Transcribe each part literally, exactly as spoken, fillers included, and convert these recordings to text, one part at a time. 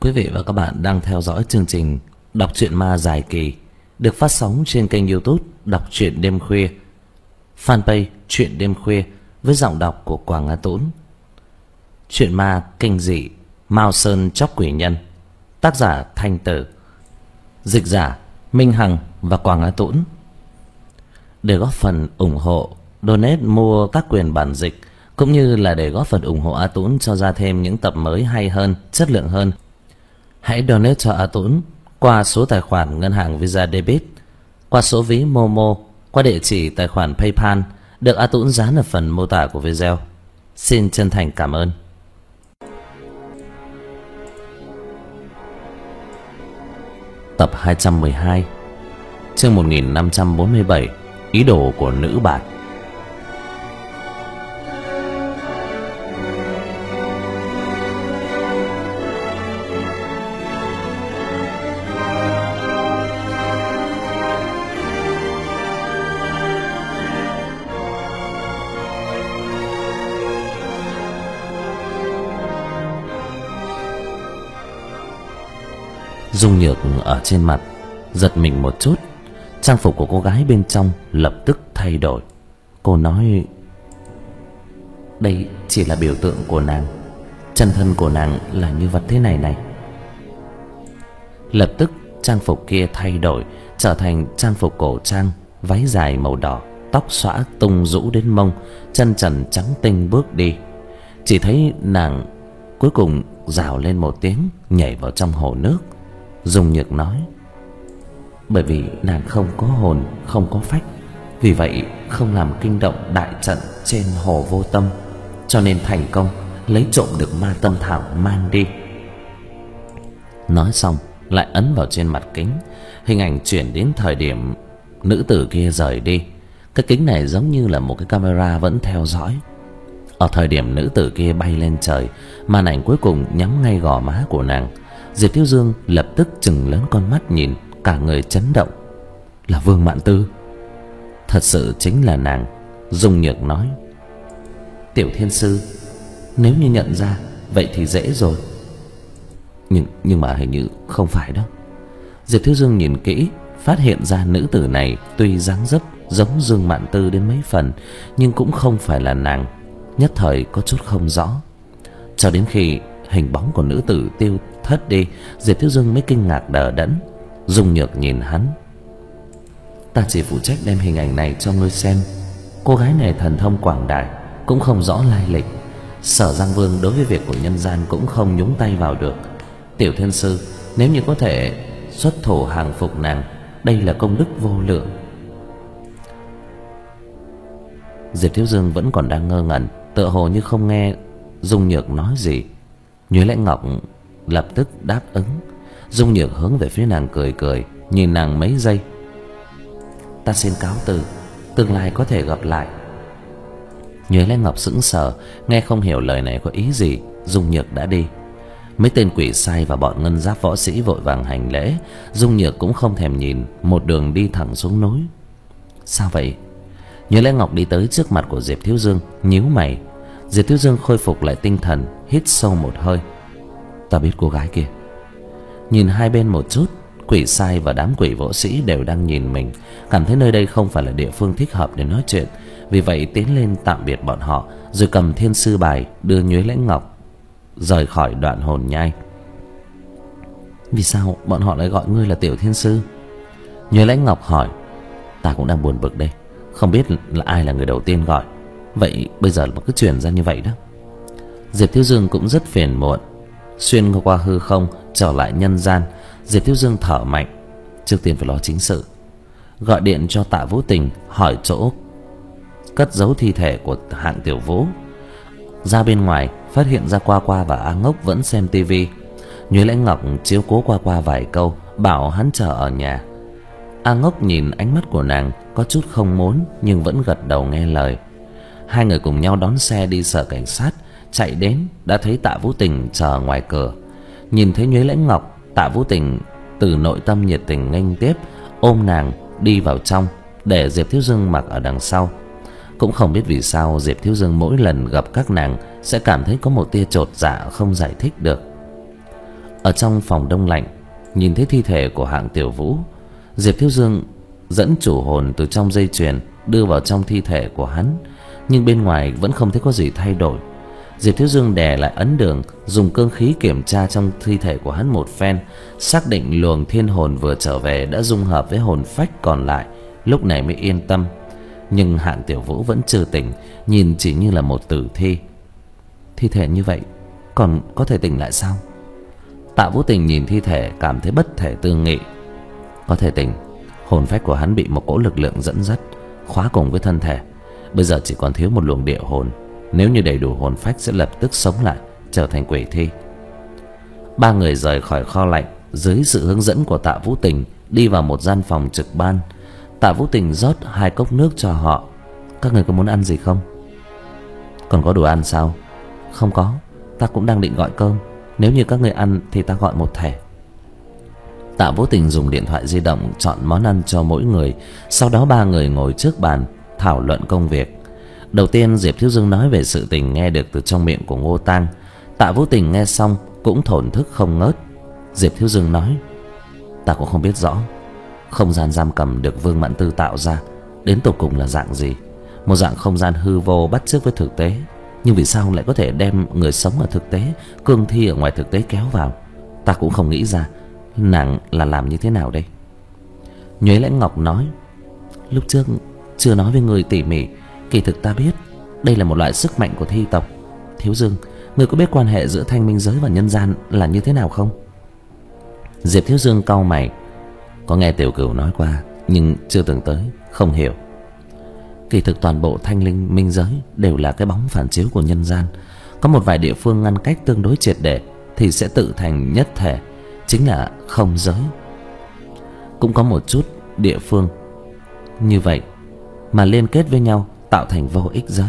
Quý vị và các bạn đang theo dõi chương trình Đọc truyện ma dài kỳ được phát sóng trên kênh YouTube Đọc truyện đêm khuya, fanpage Truyện đêm khuya với giọng đọc của Quảng Á Tũng. Truyện ma kinh dị Mao Sơn Chóc Quỷ Nhân, tác giả Thanh Tử, dịch giả Minh Hằng và Quảng Á Tũng. Để góp phần ủng hộ, donate mua các quyền bản dịch cũng như là để góp phần ủng hộ A Tũng cho ra thêm những tập mới hay hơn, chất lượng hơn, hãy donate cho A Tũng qua số tài khoản ngân hàng Visa Debit, qua số ví Momo, qua địa chỉ tài khoản PayPal được A Tũng dán ở phần mô tả của video. Xin chân thành cảm ơn. Tập hai trăm mười hai, chương một nghìn năm trăm bốn mươi bảy, ý đồ của nữ bạt. Dung Nhược ở trên mặt giật mình một chút. Trang phục của cô gái bên trong lập tức thay đổi. Cô nói: đây chỉ là biểu tượng của nàng, chân thân của nàng là như vật thế này này. Lập tức trang phục kia thay đổi, trở thành trang phục cổ trang, váy dài màu đỏ, tóc xõa tung rũ đến mông, chân trần trắng tinh bước đi. Chỉ thấy nàng cuối cùng rào lên một tiếng, nhảy vào trong hồ nước. Dung Nhược nói: bởi vì nàng không có hồn, không có phách, vì vậy không làm kinh động đại trận trên hồ Vô Tâm, cho nên thành công lấy trộm được ma tâm thảo mang đi. Nói xong lại ấn vào trên mặt kính. Hình ảnh chuyển đến thời điểm nữ tử kia rời đi. Cái kính này giống như là một cái camera vẫn theo dõi. Ở thời điểm nữ tử kia bay lên trời, màn ảnh cuối cùng nhắm ngay gò má của nàng. Diệp Thiếu Dương lập tức trừng lớn con mắt nhìn, cả người chấn động. Là Vương Mạn Tư, thật sự chính là nàng. Dung Nhược nói: Tiểu Thiên Sư, nếu như nhận ra vậy thì dễ rồi. Nhưng nhưng mà hình như không phải đó. Diệp Thiếu Dương nhìn kỹ, phát hiện ra nữ tử này tuy dáng dấp giống Dương Mạn Tư đến mấy phần, nhưng cũng không phải là nàng. Nhất thời có chút không rõ. Cho đến khi hình bóng của nữ tử tiêu thất đi, Diệp Thiếu Dương mới kinh ngạc đờ đẫn. Dung Nhược nhìn hắn: ta chỉ phụ trách đem hình ảnh này cho ngươi xem. Cô gái này thần thông quảng đại, cũng không rõ lai lịch. Sở Giang Vương đối với việc của nhân gian cũng không nhúng tay vào được. Tiểu Thiên Sư, nếu như có thể xuất thủ hàng phục nàng, đây là công đức vô lượng. Diệp Thiếu Dương vẫn còn đang ngơ ngẩn, tựa hồ như không nghe Dung Nhược nói gì. Nhuế Lãnh Ngọc lập tức đáp ứng. Dung Nhược hướng về phía nàng cười cười, nhìn nàng mấy giây. Ta xin cáo từ, tương lai có thể gặp lại. Nhuế Lãnh Ngọc sững sờ, nghe không hiểu lời này có ý gì. Dung Nhược đã đi. Mấy tên quỷ sai và bọn ngân giáp võ sĩ vội vàng hành lễ. Dung Nhược cũng không thèm nhìn, một đường đi thẳng xuống núi. Sao vậy? Nhuế Lãnh Ngọc đi tới trước mặt của Diệp Thiếu Dương, nhíu mày. Diệp Thiếu Dương khôi phục lại tinh thần, hít sâu một hơi. Ta biết cô gái kia. Nhìn hai bên một chút, quỷ sai và đám quỷ võ sĩ đều đang nhìn mình, cảm thấy nơi đây không phải là địa phương thích hợp để nói chuyện. Vì vậy tiến lên tạm biệt bọn họ, rồi cầm thiên sư bài đưa Nhuế Lãnh Ngọc rời khỏi đoạn hồn nhai. Vì sao bọn họ lại gọi ngươi là Tiểu Thiên Sư? Nhuế Lãnh Ngọc hỏi. Ta cũng đang buồn bực đây, không biết là ai là người đầu tiên gọi. Vậy bây giờ mà cứ truyền ra như vậy đó. Diệp Thiếu Dương cũng rất phiền muộn. Xuyên qua hư không trở lại nhân gian, Diệp Thiếu Dương thở mạnh. Trước tiên phải lo chính sự. Gọi điện cho Tạ Vũ Tình hỏi chỗ cất giấu thi thể của Hạng Tiểu Vũ. Ra bên ngoài phát hiện ra Qua Qua và A Ngốc vẫn xem tivi. Nhuế Lãnh Ngọc chiếu cố Qua Qua vài câu, bảo hắn chờ ở nhà. A Ngốc nhìn ánh mắt của nàng có chút không muốn, nhưng vẫn gật đầu nghe lời. Hai người cùng nhau đón xe đi sở cảnh sát. Chạy đến đã thấy Tạ Vũ Tình chờ ngoài cửa. Nhìn thấy Nhuế Lãnh Ngọc, Tạ Vũ Tình từ nội tâm nhiệt tình nghênh tiếp, ôm nàng đi vào trong, để Diệp Thiếu Dương mặc ở đằng sau. Cũng không biết vì sao Diệp Thiếu Dương mỗi lần gặp các nàng sẽ cảm thấy có một tia chột dạ không giải thích được. Ở trong phòng đông lạnh, nhìn thấy thi thể của Hạng Tiểu Vũ, Diệp Thiếu Dương dẫn chủ hồn từ trong dây chuyền đưa vào trong thi thể của hắn, nhưng bên ngoài vẫn không thấy có gì thay đổi. Diệp Thiếu Dương đè lại ấn đường, dùng cương khí kiểm tra trong thi thể của hắn một phen, xác định luồng thiên hồn vừa trở về đã dung hợp với hồn phách còn lại, lúc này mới yên tâm. Nhưng Hạng Tiểu Vũ vẫn chưa tỉnh, nhìn chỉ như là một tử thi. Thi thể như vậy còn có thể tỉnh lại sao? Tạ Vũ Tình nhìn thi thể cảm thấy bất thể tư nghị. Có thể tỉnh. Hồn phách của hắn bị một cỗ lực lượng dẫn dắt, khóa cùng với thân thể. Bây giờ chỉ còn thiếu một luồng địa hồn. Nếu như đầy đủ hồn phách sẽ lập tức sống lại, trở thành quỷ thi. Ba người rời khỏi kho lạnh dưới sự hướng dẫn của Tạ Vũ Tình, đi vào một gian phòng trực ban. Tạ Vũ Tình rót hai cốc nước cho họ. Các người có muốn ăn gì không? Còn có đồ ăn sao? Không có, ta cũng đang định gọi cơm. Nếu như các người ăn thì ta gọi một thẻ. Tạ Vũ Tình dùng điện thoại di động chọn món ăn cho mỗi người. Sau đó ba người ngồi trước bàn thảo luận công việc. Đầu tiên Diệp Thiếu Dương nói về sự tình nghe được từ trong miệng của Ngô Tang. Tạ Vũ Tình nghe xong cũng thổn thức không ngớt. Diệp Thiếu Dương nói: ta cũng không biết rõ không gian giam cầm được Vương Mạn Tư tạo ra đến tột cùng là dạng gì. Một dạng không gian hư vô bắt chước với thực tế, nhưng vì sao lại có thể đem người sống ở thực tế, cương thi ở ngoài thực tế kéo vào? Ta cũng không nghĩ ra nàng là làm như thế nào đây. Nhuế Lãnh Ngọc nói: lúc trước chưa nói với người tỉ mỉ, kỳ thực ta biết đây là một loại sức mạnh của thi tộc. Thiếu Dương, người có biết quan hệ giữa thanh minh giới và nhân gian là như thế nào không? Diệp Thiếu Dương cau mày. Có nghe Tiểu Cửu nói qua, nhưng chưa từng tới, không hiểu. Kỳ thực toàn bộ thanh linh minh giới đều là cái bóng phản chiếu của nhân gian. Có một vài địa phương ngăn cách tương đối triệt để thì sẽ tự thành nhất thể, chính là không giới. Cũng có một chút địa phương như vậy mà liên kết với nhau tạo thành vô ích giới.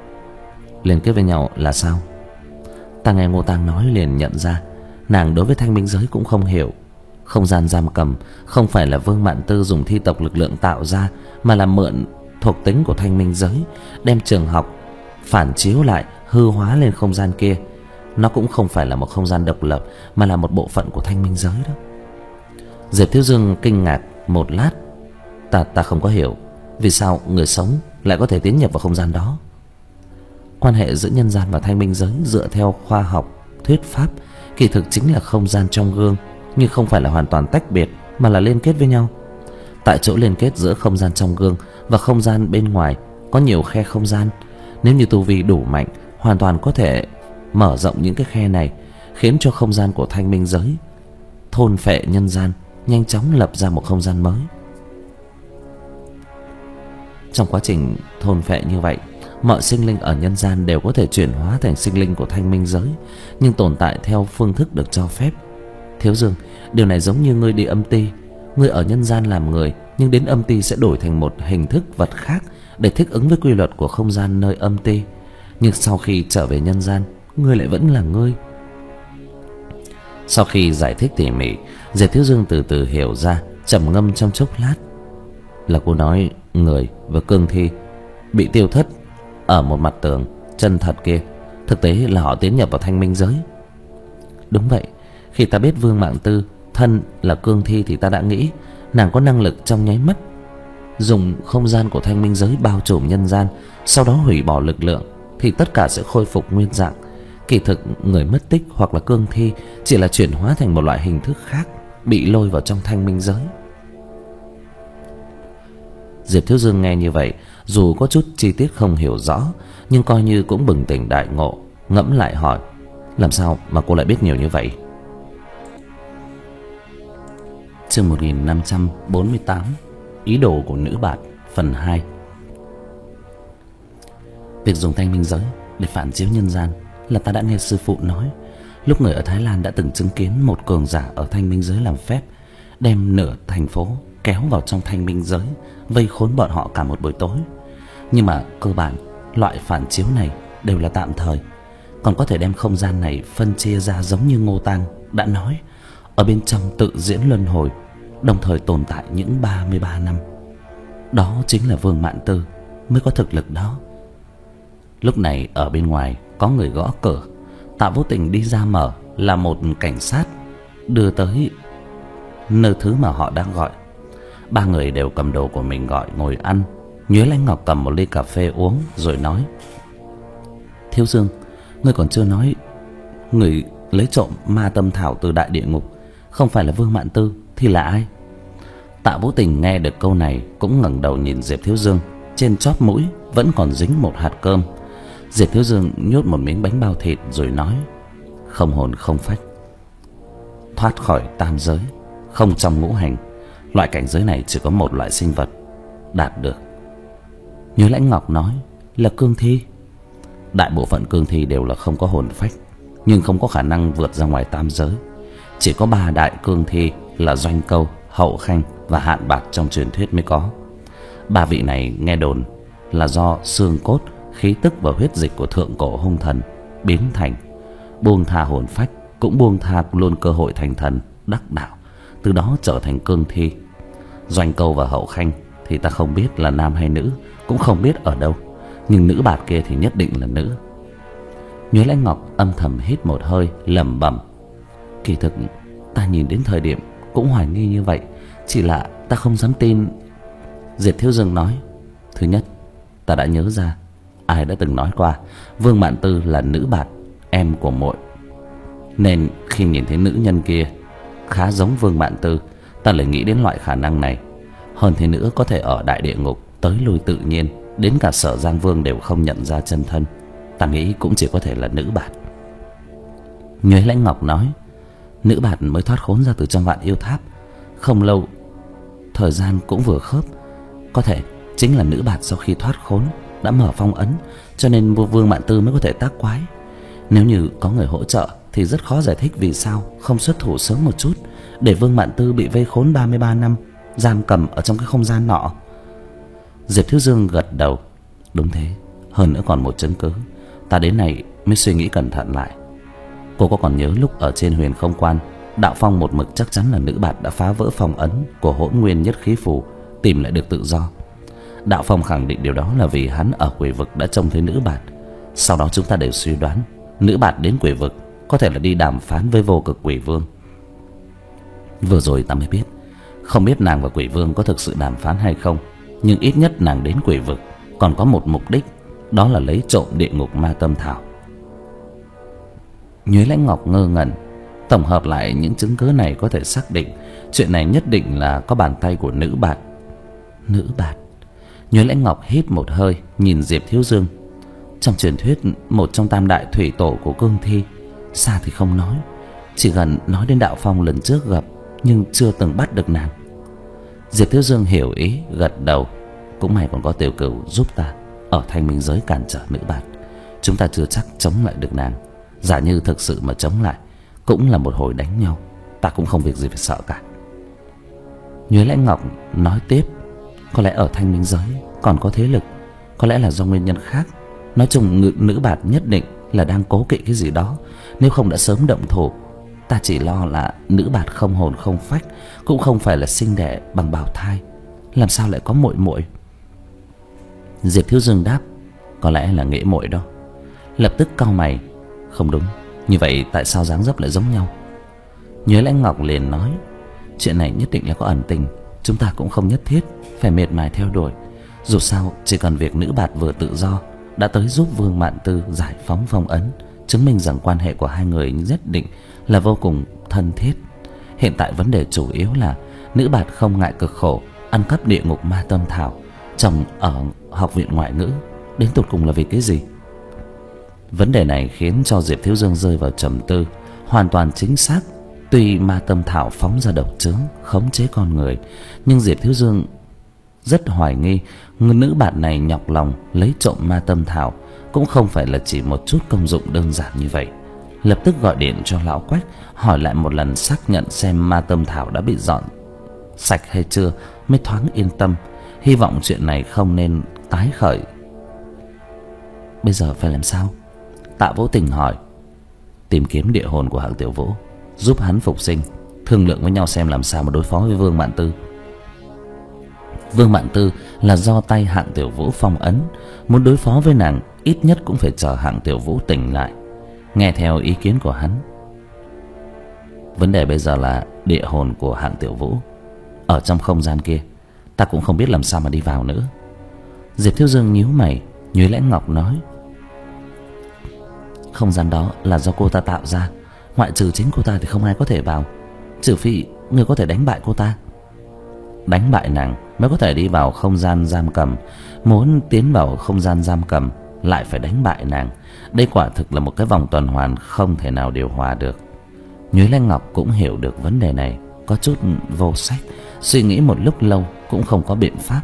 Liên kết với nhau là sao? Ta nghe Ngô Tang nói liền nhận ra nàng đối với thanh minh giới cũng không hiểu. Không gian giam cầm không phải là Vương Mạn Tư dùng thi tộc lực lượng tạo ra, mà là mượn thuộc tính của thanh minh giới, đem trường học phản chiếu lại, hư hóa lên không gian kia. Nó cũng không phải là một không gian độc lập, mà là một bộ phận của thanh minh giới đó. Diệp Thiếu Dương kinh ngạc một lát. Ta ta không có hiểu vì sao người sống lại có thể tiến nhập vào không gian đó. Quan hệ giữa nhân gian và thanh minh giới dựa theo khoa học thuyết pháp kỳ thực chính là không gian trong gương, nhưng không phải là hoàn toàn tách biệt, mà là liên kết với nhau. Tại chỗ liên kết giữa không gian trong gương và không gian bên ngoài có nhiều khe không gian. Nếu như tu vi đủ mạnh, hoàn toàn có thể mở rộng những cái khe này, khiến cho không gian của thanh minh giới thôn phệ nhân gian, nhanh chóng lập ra một không gian mới. Trong quá trình thôn phệ như vậy, mọi sinh linh ở nhân gian đều có thể chuyển hóa thành sinh linh của thanh minh giới, nhưng tồn tại theo phương thức được cho phép. Thiếu Dương, điều này giống như ngươi đi âm ti. Ngươi ở nhân gian làm người, nhưng đến âm ti sẽ đổi thành một hình thức vật khác để thích ứng với quy luật của không gian nơi âm ti. Nhưng sau khi trở về nhân gian, ngươi lại vẫn là ngươi. Sau khi giải thích tỉ mỉ, Diệp Thiếu Dương từ từ hiểu ra, trầm ngâm trong chốc lát. Là cô nói người và cương thi bị tiêu thất ở một mặt tường chân thật kia, thực tế là họ tiến nhập vào thanh minh giới. Đúng vậy. Khi ta biết Vương Mạn Tư thân là cương thi thì ta đã nghĩ nàng có năng lực trong nháy mắt dùng không gian của thanh minh giới bao trùm nhân gian, sau đó hủy bỏ lực lượng thì tất cả sẽ khôi phục nguyên dạng. Kỳ thực người mất tích hoặc là cương thi chỉ là chuyển hóa thành một loại hình thức khác, bị lôi vào trong thanh minh giới. Diệp Thiếu Dương nghe như vậy, dù có chút chi tiết không hiểu rõ, nhưng coi như cũng bừng tỉnh đại ngộ, ngẫm lại hỏi: làm sao mà cô lại biết nhiều như vậy? Chương một nghìn năm trăm bốn mươi tám, ý đồ của nữ bạt, phần hai. Việc dùng thanh minh giới để phản chiếu nhân gian là ta đã nghe sư phụ nói. Lúc người ở Thái Lan đã từng chứng kiến một cường giả ở thanh minh giới làm phép, đem nửa thành phố kéo vào trong thanh minh giới, vây khốn bọn họ cả một buổi tối. Nhưng mà cơ bản loại phản chiếu này đều là tạm thời, còn có thể đem không gian này phân chia ra giống như Ngô Tang đã nói, ở bên trong tự diễn luân hồi, đồng thời tồn tại những ba mươi ba năm. Đó chính là Vương Mạn Tư mới có thực lực đó. Lúc này ở bên ngoài có người gõ cửa. Tạ Vô Tình đi ra mở, là một cảnh sát. đưa tới nơi thứ mà họ đang gọi. Ba người đều cầm đồ của mình gọi ngồi ăn. Nhuế Lãnh Ngọc cầm một ly cà phê uống rồi nói: Thiếu Dương, ngươi còn chưa nói người lấy trộm ma tâm thảo từ đại địa ngục không phải là Vương Mạn Tư thì là ai? Tạ Vũ Tình nghe được câu này cũng ngẩng đầu nhìn Diệp Thiếu Dương. Trên chóp mũi vẫn còn dính một hạt cơm. Diệp Thiếu Dương nhốt một miếng bánh bao thịt rồi nói: Không hồn không phách, thoát khỏi tam giới, không trong ngũ hành. Loại cảnh giới này chỉ có một loại sinh vật đạt được. Nhuế Lãnh Ngọc nói: Là cương thi. Đại bộ phận cương thi đều là không có hồn phách, nhưng không có khả năng vượt ra ngoài tam giới. Chỉ có ba đại cương thi là Doanh Câu, Hậu Khanh và Hạn Bạc trong truyền thuyết mới có. Ba vị này nghe đồn là do xương cốt, khí tức và huyết dịch của thượng cổ hung thần biến thành. Buông tha hồn phách cũng buông tha luôn cơ hội thành thần đắc đạo, từ đó trở thành cương thi. Doanh Câu và Hậu Khanh thì ta không biết là nam hay nữ, cũng không biết ở đâu, nhưng nữ bạt kia thì nhất định là nữ. Nhuế Lãnh Ngọc âm thầm hít một hơi, lẩm bẩm: Kỳ thực ta nhìn đến thời điểm cũng hoài nghi như vậy, chỉ là ta không dám tin. Diệp Thiếu Dương nói: Thứ nhất, ta đã nhớ ra ai đã từng nói qua Vương Mạn Tư là nữ bạt, em của muội, nên khi nhìn thấy nữ nhân kia khá giống Vương Mạn Tư, ta lại nghĩ đến loại khả năng này. Hơn thế nữa, có thể ở đại địa ngục tới lui tự nhiên, đến cả Sở Giang Vương đều không nhận ra chân thân. Ta nghĩ cũng chỉ có thể là nữ bạt. Nhuế Lãnh Ngọc nói: Nữ bạt mới thoát khốn ra từ trong Vạn Yêu Tháp không lâu, thời gian cũng vừa khớp. Có thể chính là nữ bạt sau khi thoát khốn đã mở phong ấn, cho nên Vương Mạn Tư mới có thể tác quái. Nếu như có người hỗ trợ thì rất khó giải thích vì sao không xuất thủ sớm một chút, để Vương Mạn Tư bị vây khốn ba mươi ba năm, giam cầm ở trong cái không gian nọ. Diệp Thiếu Dương gật đầu: Đúng thế, hơn nữa còn một chứng cứ. Ta đến này mới suy nghĩ cẩn thận lại. Cô có còn nhớ lúc ở trên Huyền Không Quan, Đạo Phong một mực chắc chắn là nữ bạt đã phá vỡ phong ấn của Hỗn Nguyên Nhất Khí Phù, tìm lại được tự do. Đạo Phong khẳng định điều đó là vì hắn ở quỷ vực đã trông thấy nữ bạt. Sau đó chúng ta đều suy đoán nữ bạt đến quỷ vực có thể là đi đàm phán với Vô Cực Quỷ Vương. Vừa rồi ta mới biết, không biết nàng và Quỷ Vương có thực sự đàm phán hay không, nhưng ít nhất nàng đến quỷ vực còn có một mục đích, đó là lấy trộm địa ngục ma tâm thảo. Nhuế Lãnh Ngọc ngơ ngẩn. Tổng hợp lại những chứng cứ này có thể xác định chuyện này nhất định là có bàn tay của nữ bạt. Nữ bạt. Nhuế Lãnh Ngọc hít một hơi, nhìn Diệp Thiếu Dương. Trong truyền thuyết, một trong tam đại thủy tổ của cương thi, xa thì không nói, chỉ gần nói đến Đạo Phong lần trước gặp nhưng chưa từng bắt được nàng. Diệp Thiếu Dương hiểu ý, gật đầu. Cũng may còn có Tiểu Cửu giúp ta ở Thanh Minh giới cản trở nữ bạt. Chúng ta chưa chắc chống lại được nàng. Giả như thực sự mà chống lại, cũng là một hồi đánh nhau, ta cũng không việc gì phải sợ cả. Nhuế Lãnh Ngọc nói tiếp: Có lẽ ở Thanh Minh giới còn có thế lực, có lẽ là do nguyên nhân khác. Nói chung nữ, nữ bạt nhất định là đang cố kỵ cái gì đó, nếu không đã sớm động thủ. Ta chỉ lo là nữ bạt không hồn không phách, cũng không phải là sinh đẻ bằng bào thai, làm sao lại có muội muội? Diệp Thiếu Dương đáp: Có lẽ là nghĩa muội đó. Lập tức cau mày: Không đúng, như vậy tại sao dáng dấp lại giống nhau? Nhuế Lãnh Ngọc liền nói: Chuyện này nhất định là có ẩn tình, chúng ta cũng không nhất thiết phải miệt mài theo đuổi. Dù sao chỉ cần việc nữ bạt vừa tự do đã tới giúp Vương Mạn Tư giải phóng phong ấn, chứng minh rằng quan hệ của hai người nhất định là vô cùng thân thiết. Hiện tại vấn đề chủ yếu là nữ bạt không ngại cực khổ ăn cắp địa ngục ma tâm thảo trồng ở học viện ngoại ngữ, đến tột cùng là vì cái gì? Vấn đề này khiến cho Diệp Thiếu Dương rơi vào trầm tư. Hoàn toàn chính xác, tuy ma tâm thảo phóng ra độc chướng khống chế con người, nhưng Diệp Thiếu Dương rất hoài nghi nữ bạn này nhọc lòng lấy trộm ma tâm thảo cũng không phải là chỉ một chút công dụng đơn giản như vậy. Lập tức gọi điện cho lão Quách, hỏi lại một lần xác nhận xem ma tâm thảo đã bị dọn sạch hay chưa, mới thoáng yên tâm. Hy vọng chuyện này không nên tái khởi. Bây giờ phải làm sao? Tạ Vũ Tình hỏi. Tìm kiếm địa hồn của Hạng Tiểu Vũ, giúp hắn phục sinh, thương lượng với nhau xem làm sao mà đối phó với Vương Mạn Tư. Vương Mạn Tư là do tay Hạng Tiểu Vũ phong ấn, muốn đối phó với nàng ít nhất cũng phải chờ Hạng Tiểu Vũ tỉnh lại. Nghe theo ý kiến của hắn, Vấn đề bây giờ là địa hồn của Hạng Tiểu Vũ ở trong không gian kia, ta cũng không biết làm sao mà đi vào nữa. Diệp Thiếu Dương nhíu mày. Nhuế Lãnh Ngọc nói: không gian đó là do cô ta tạo ra, ngoại trừ chính cô ta thì không ai có thể vào, trừ phi ngươi có thể đánh bại cô ta. Đánh bại nàng mới có thể đi vào không gian giam cầm. Muốn tiến vào không gian giam cầm lại phải đánh bại nàng. Đây quả thực là một cái vòng tuần hoàn không thể nào điều hòa được. Nhuế Lãnh Ngọc cũng hiểu được vấn đề này, có chút vô sách, suy nghĩ một lúc lâu cũng không có biện pháp.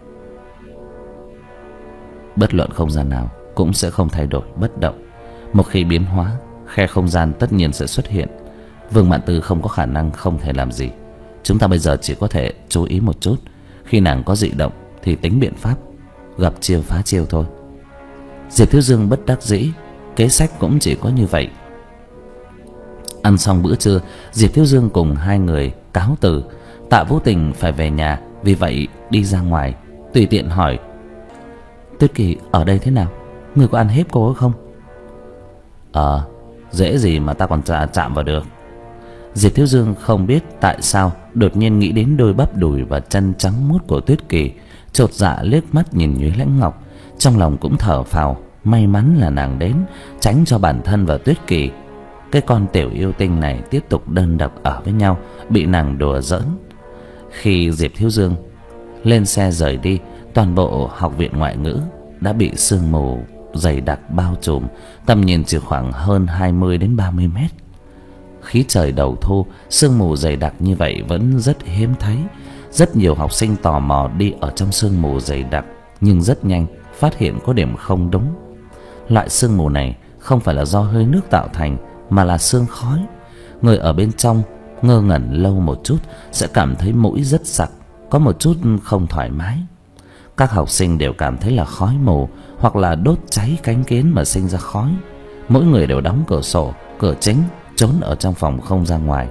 Bất luận không gian nào cũng sẽ không thay đổi bất động. Một khi biến hóa, khe không gian tất nhiên sẽ xuất hiện. Vương Mạn Tư không có khả năng không thể làm gì. Chúng ta bây giờ chỉ có thể chú ý một chút, khi nàng có dị động thì tính biện pháp, gặp chiêu phá chiêu thôi. Diệp Thiếu Dương bất đắc dĩ, kế sách cũng chỉ có như vậy. Ăn xong bữa trưa, Diệp Thiếu Dương cùng hai người cáo từ. Tạ Vũ Tình phải về nhà, vì vậy đi ra ngoài, tùy tiện hỏi: Tuyết Kỳ ở đây thế nào? Người có ăn hiếp cô không? Ờ, dễ gì mà ta còn chạm vào được. Diệp Thiếu Dương không biết tại sao đột nhiên nghĩ đến đôi bắp đùi và chân trắng muốt của Tuyết Kỳ, chột dạ liếc mắt nhìn Nhuế Lãnh Ngọc, trong lòng cũng thở phào, may mắn là nàng đến, tránh cho bản thân và Tuyết Kỳ, cái con tiểu yêu tinh này, tiếp tục đơn độc ở với nhau, bị nàng đùa giỡn. Khi Diệp Thiếu Dương lên xe rời đi, toàn bộ học viện ngoại ngữ đã bị sương mù dày đặc bao trùm, tầm nhìn chỉ khoảng hơn hai mươi đến ba mươi mét. Khí trời đầu thu, sương mù dày đặc như vậy vẫn rất hiếm thấy. Rất nhiều học sinh tò mò đi ở trong sương mù dày đặc, nhưng rất nhanh phát hiện có điểm không đúng. Loại sương mù này không phải là do hơi nước tạo thành, mà là sương khói. Người ở bên trong ngơ ngẩn lâu một chút sẽ cảm thấy mũi rất sặc, có một chút không thoải mái. Các học sinh đều cảm thấy là khói mù hoặc là đốt cháy cánh kiến mà sinh ra khói. Mỗi người đều đóng cửa sổ, cửa chính, trốn ở trong phòng không ra ngoài.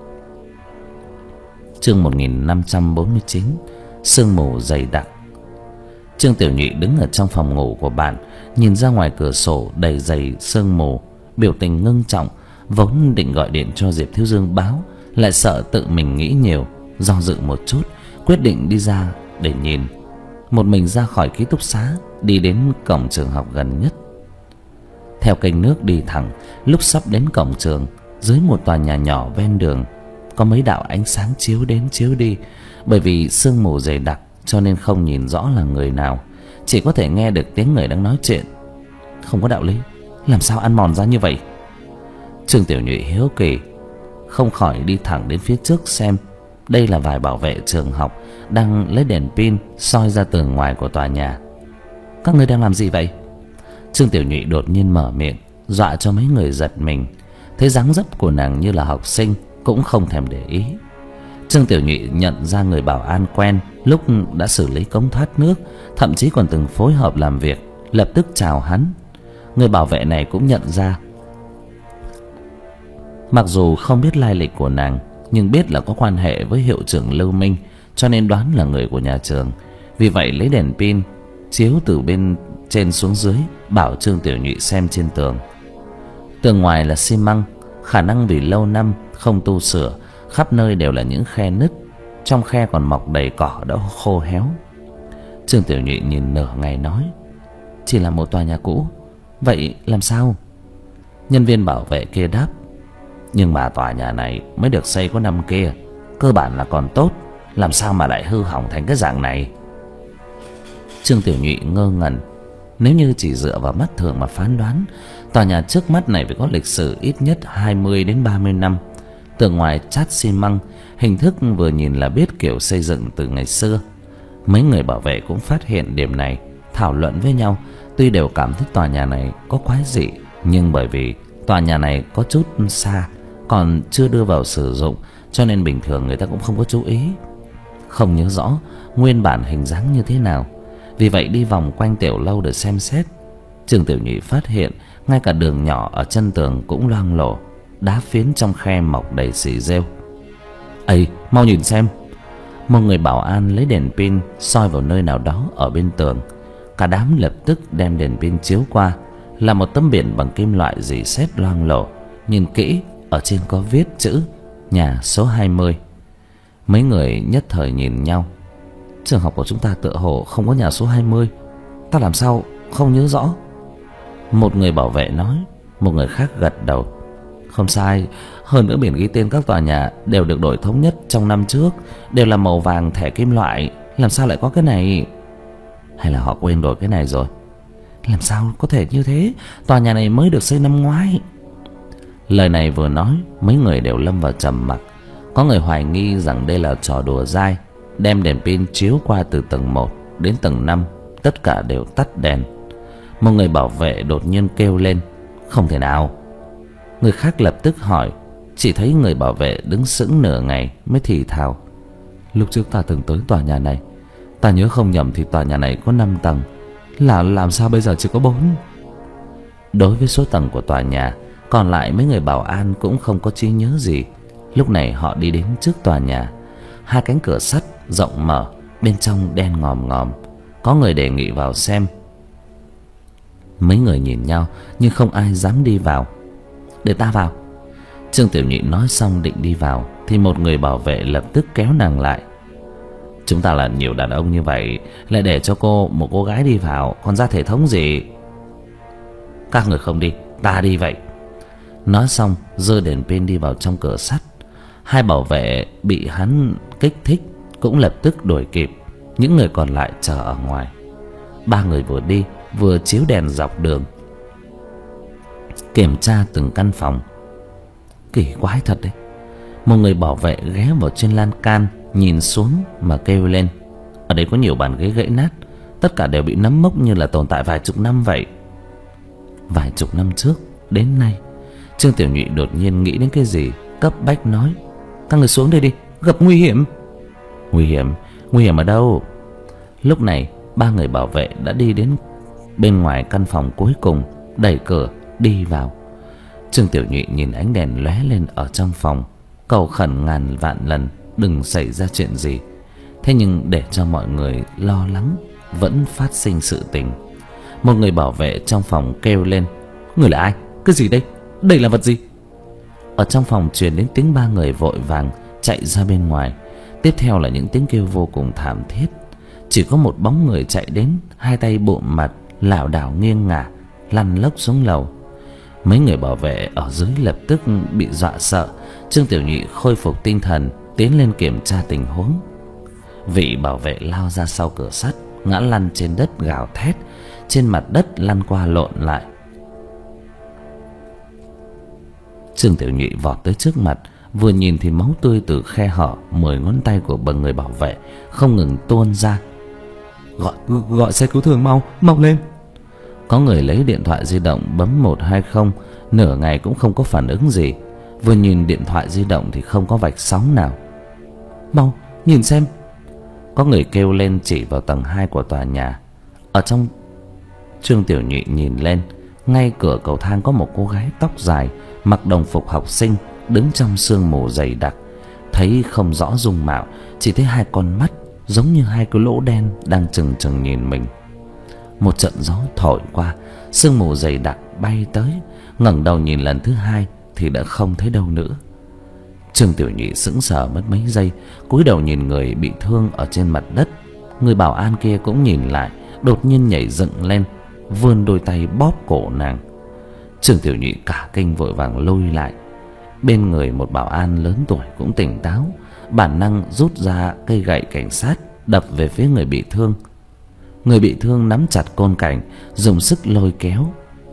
Chương một nghìn năm trăm bốn mươi chín. Sương mù dày đặc. Trương Tiểu Nhụy đứng ở trong phòng ngủ của bạn, nhìn ra ngoài cửa sổ đầy dày sương mù, biểu tình ngưng trọng. Vốn định gọi điện cho Diệp Thiếu Dương báo, lại sợ tự mình nghĩ nhiều, do dự một chút, quyết định đi ra để nhìn. Một mình ra khỏi ký túc xá, đi đến cổng trường học gần nhất. Theo kênh nước đi thẳng, lúc sắp đến cổng trường, dưới một tòa nhà nhỏ ven đường có mấy đạo ánh sáng chiếu đến chiếu đi. Bởi vì sương mù dày đặc cho nên không nhìn rõ là người nào, chỉ có thể nghe được tiếng người đang nói chuyện. Không có đạo lý, làm sao ăn mòn ra như vậy? Trương Tiểu Nhụy hiếu kỳ, không khỏi đi thẳng đến phía trước xem. Đây là vài bảo vệ trường học đang lấy đèn pin soi ra tường ngoài của tòa nhà. Các ngươi đang làm gì vậy? Trương Tiểu Nhụy đột nhiên mở miệng, dọa cho mấy người giật mình. Thấy dáng dấp của nàng như là học sinh, cũng không thèm để ý. Trương Tiểu Nhụy nhận ra người bảo an quen lúc đã xử lý cống thoát nước, thậm chí còn từng phối hợp làm việc, lập tức chào hắn. Người bảo vệ này cũng nhận ra. Mặc dù không biết lai lịch của nàng, nhưng biết là có quan hệ với hiệu trưởng Lưu Minh, cho nên đoán là người của nhà trường. Vì vậy lấy đèn pin chiếu từ bên trên xuống dưới, bảo Trương Tiểu Nhụy xem trên tường. Tường ngoài là xi măng, khả năng vì lâu năm không tu sửa, khắp nơi đều là những khe nứt, trong khe còn mọc đầy cỏ đã khô héo. Trương Tiểu Nhụy nhìn nửa ngày nói: Chỉ là một tòa nhà cũ, vậy làm sao? Nhân viên bảo vệ kia đáp: Nhưng mà tòa nhà này mới được xây có năm kia, cơ bản là còn tốt, làm sao mà lại hư hỏng thành cái dạng này? Trương Tiểu Nhụy ngơ ngẩn. Nếu như chỉ dựa vào mắt thường mà phán đoán, tòa nhà trước mắt này phải có lịch sử ít nhất hai mươi đến ba mươi năm. Tường ngoài chát xi măng, hình thức vừa nhìn là biết kiểu xây dựng từ ngày xưa. Mấy người bảo vệ cũng phát hiện điểm này, thảo luận với nhau. Tuy đều cảm thấy tòa nhà này có quái dị, nhưng bởi vì tòa nhà này có chút xa, còn chưa đưa vào sử dụng, cho nên bình thường người ta cũng không có chú ý, không nhớ rõ nguyên bản hình dáng như thế nào. Vì vậy đi vòng quanh tiểu lâu để xem xét. Trương Tiểu Nhụy phát hiện ngay cả đường nhỏ ở chân tường cũng loang lổ, đá phiến trong khe mọc đầy xì rêu. Ây, mau nhìn xem! Một người bảo an lấy đèn pin soi vào nơi nào đó ở bên tường. Cả đám lập tức đem đèn pin chiếu qua, là một tấm biển bằng kim loại rỉ sét loang lổ. Nhìn kỹ, ở trên có viết chữ Nhà số hai mươi. Mấy người nhất thời nhìn nhau. Trường học của chúng ta tựa hồ không có nhà số hai mươi. Ta làm sao không nhớ rõ. Một người bảo vệ nói. Một người khác gật đầu. Không sai. Hơn nữa biển ghi tên các tòa nhà đều được đổi thống nhất trong năm trước, đều là màu vàng thẻ kim loại. Làm sao lại có cái này? Hay là họ quên đổi cái này rồi? Làm sao có thể như thế? Tòa nhà này mới được xây năm ngoái. Lời này vừa nói, mấy người đều lâm vào trầm mặc. Có người hoài nghi rằng đây là trò đùa dai, đem đèn pin chiếu qua từ tầng một đến tầng năm, tất cả đều tắt đèn. Một người bảo vệ đột nhiên kêu lên, không thể nào. Người khác lập tức hỏi. Chỉ thấy người bảo vệ đứng sững nửa ngày mới thì thào, lúc trước ta từng tới tòa nhà này, ta nhớ không nhầm thì tòa nhà này có năm tầng. Là làm sao bây giờ chỉ có bốn? Đối với số tầng của tòa nhà, còn lại mấy người bảo an cũng không có trí nhớ gì. Lúc này họ đi đến trước tòa nhà. Hai cánh cửa sắt rộng mở, bên trong đen ngòm ngòm. Có người đề nghị vào xem. Mấy người nhìn nhau nhưng không ai dám đi vào. Để ta vào. Trương Tiểu Nhị nói xong định đi vào thì một người bảo vệ lập tức kéo nàng lại. Chúng ta là nhiều đàn ông như vậy, lại để cho cô một cô gái đi vào, còn ra thể thống gì? Các người không đi, ta đi vậy. Nói xong giơ đèn pin đi vào trong cửa sắt. Hai bảo vệ bị hắn kích thích cũng lập tức đuổi kịp. Những người còn lại chờ ở ngoài. Ba người vừa đi vừa chiếu đèn dọc đường, kiểm tra từng căn phòng. Kỳ quái thật đấy. Một người bảo vệ ghé vào trên lan can, nhìn xuống mà kêu lên, ở đây có nhiều bàn ghế gãy nát, tất cả đều bị nấm mốc như là tồn tại vài chục năm vậy. Vài chục năm trước đến nay. Trương Tiểu Nhụy đột nhiên nghĩ đến cái gì, cấp bách nói, các người xuống đây đi, gặp nguy hiểm. Nguy hiểm? Nguy hiểm ở đâu? Lúc này ba người bảo vệ đã đi đến bên ngoài căn phòng cuối cùng, đẩy cửa đi vào. Trương Tiểu Nhụy nhìn ánh đèn lóe lên ở trong phòng, cầu khẩn ngàn vạn lần đừng xảy ra chuyện gì. Thế nhưng để cho mọi người lo lắng, vẫn phát sinh sự tình. Một người bảo vệ trong phòng kêu lên, người là ai? Cái gì đây? Đây là vật gì? Ở trong phòng truyền đến tiếng ba người vội vàng chạy ra bên ngoài. Tiếp theo là những tiếng kêu vô cùng thảm thiết. Chỉ có một bóng người chạy đến, hai tay bụm mặt, lảo đảo nghiêng ngả, lăn lóc xuống lầu. Mấy người bảo vệ ở dưới lập tức bị dọa sợ. Trương Tiểu Nhụy khôi phục tinh thần, tiến lên kiểm tra tình huống. Vị bảo vệ lao ra sau cửa sắt, ngã lăn trên đất gào thét. Trên mặt đất lăn qua lộn lại. Trương Tiểu Nhụy vọt tới trước mặt, vừa nhìn thì máu tươi từ khe hở mười ngón tay của bậc người bảo vệ không ngừng tuôn ra. Gọi gọi xe cứu thương, mau mau lên. Có người lấy điện thoại di động bấm một hai không, nửa ngày cũng không có phản ứng gì. Vừa nhìn điện thoại di động thì không có vạch sóng nào. Mau nhìn xem. Có người kêu lên chỉ vào tầng hai của tòa nhà. Ở trong. Trương Tiểu Nhụy nhìn lên, ngay cửa cầu thang có một cô gái tóc dài, mặc đồng phục học sinh, đứng trong sương mù dày đặc. Thấy không rõ dung mạo, chỉ thấy hai con mắt giống như hai cái lỗ đen đang trừng trừng nhìn mình. Một trận gió thổi qua, sương mù dày đặc bay tới. Ngẩng đầu nhìn lần thứ hai thì đã không thấy đâu nữa. Trương Tiểu Nhụy sững sờ mất mấy giây, cúi đầu nhìn người bị thương ở trên mặt đất. Người bảo an kia cũng nhìn lại, đột nhiên nhảy dựng lên, vươn đôi tay bóp cổ nàng. Trương Tiểu Nhụy cả kinh vội vàng lôi lại. Bên người một bảo an lớn tuổi cũng tỉnh táo, bản năng rút ra cây gậy cảnh sát đập về phía người bị thương. Người bị thương nắm chặt côn cảnh, dùng sức lôi kéo.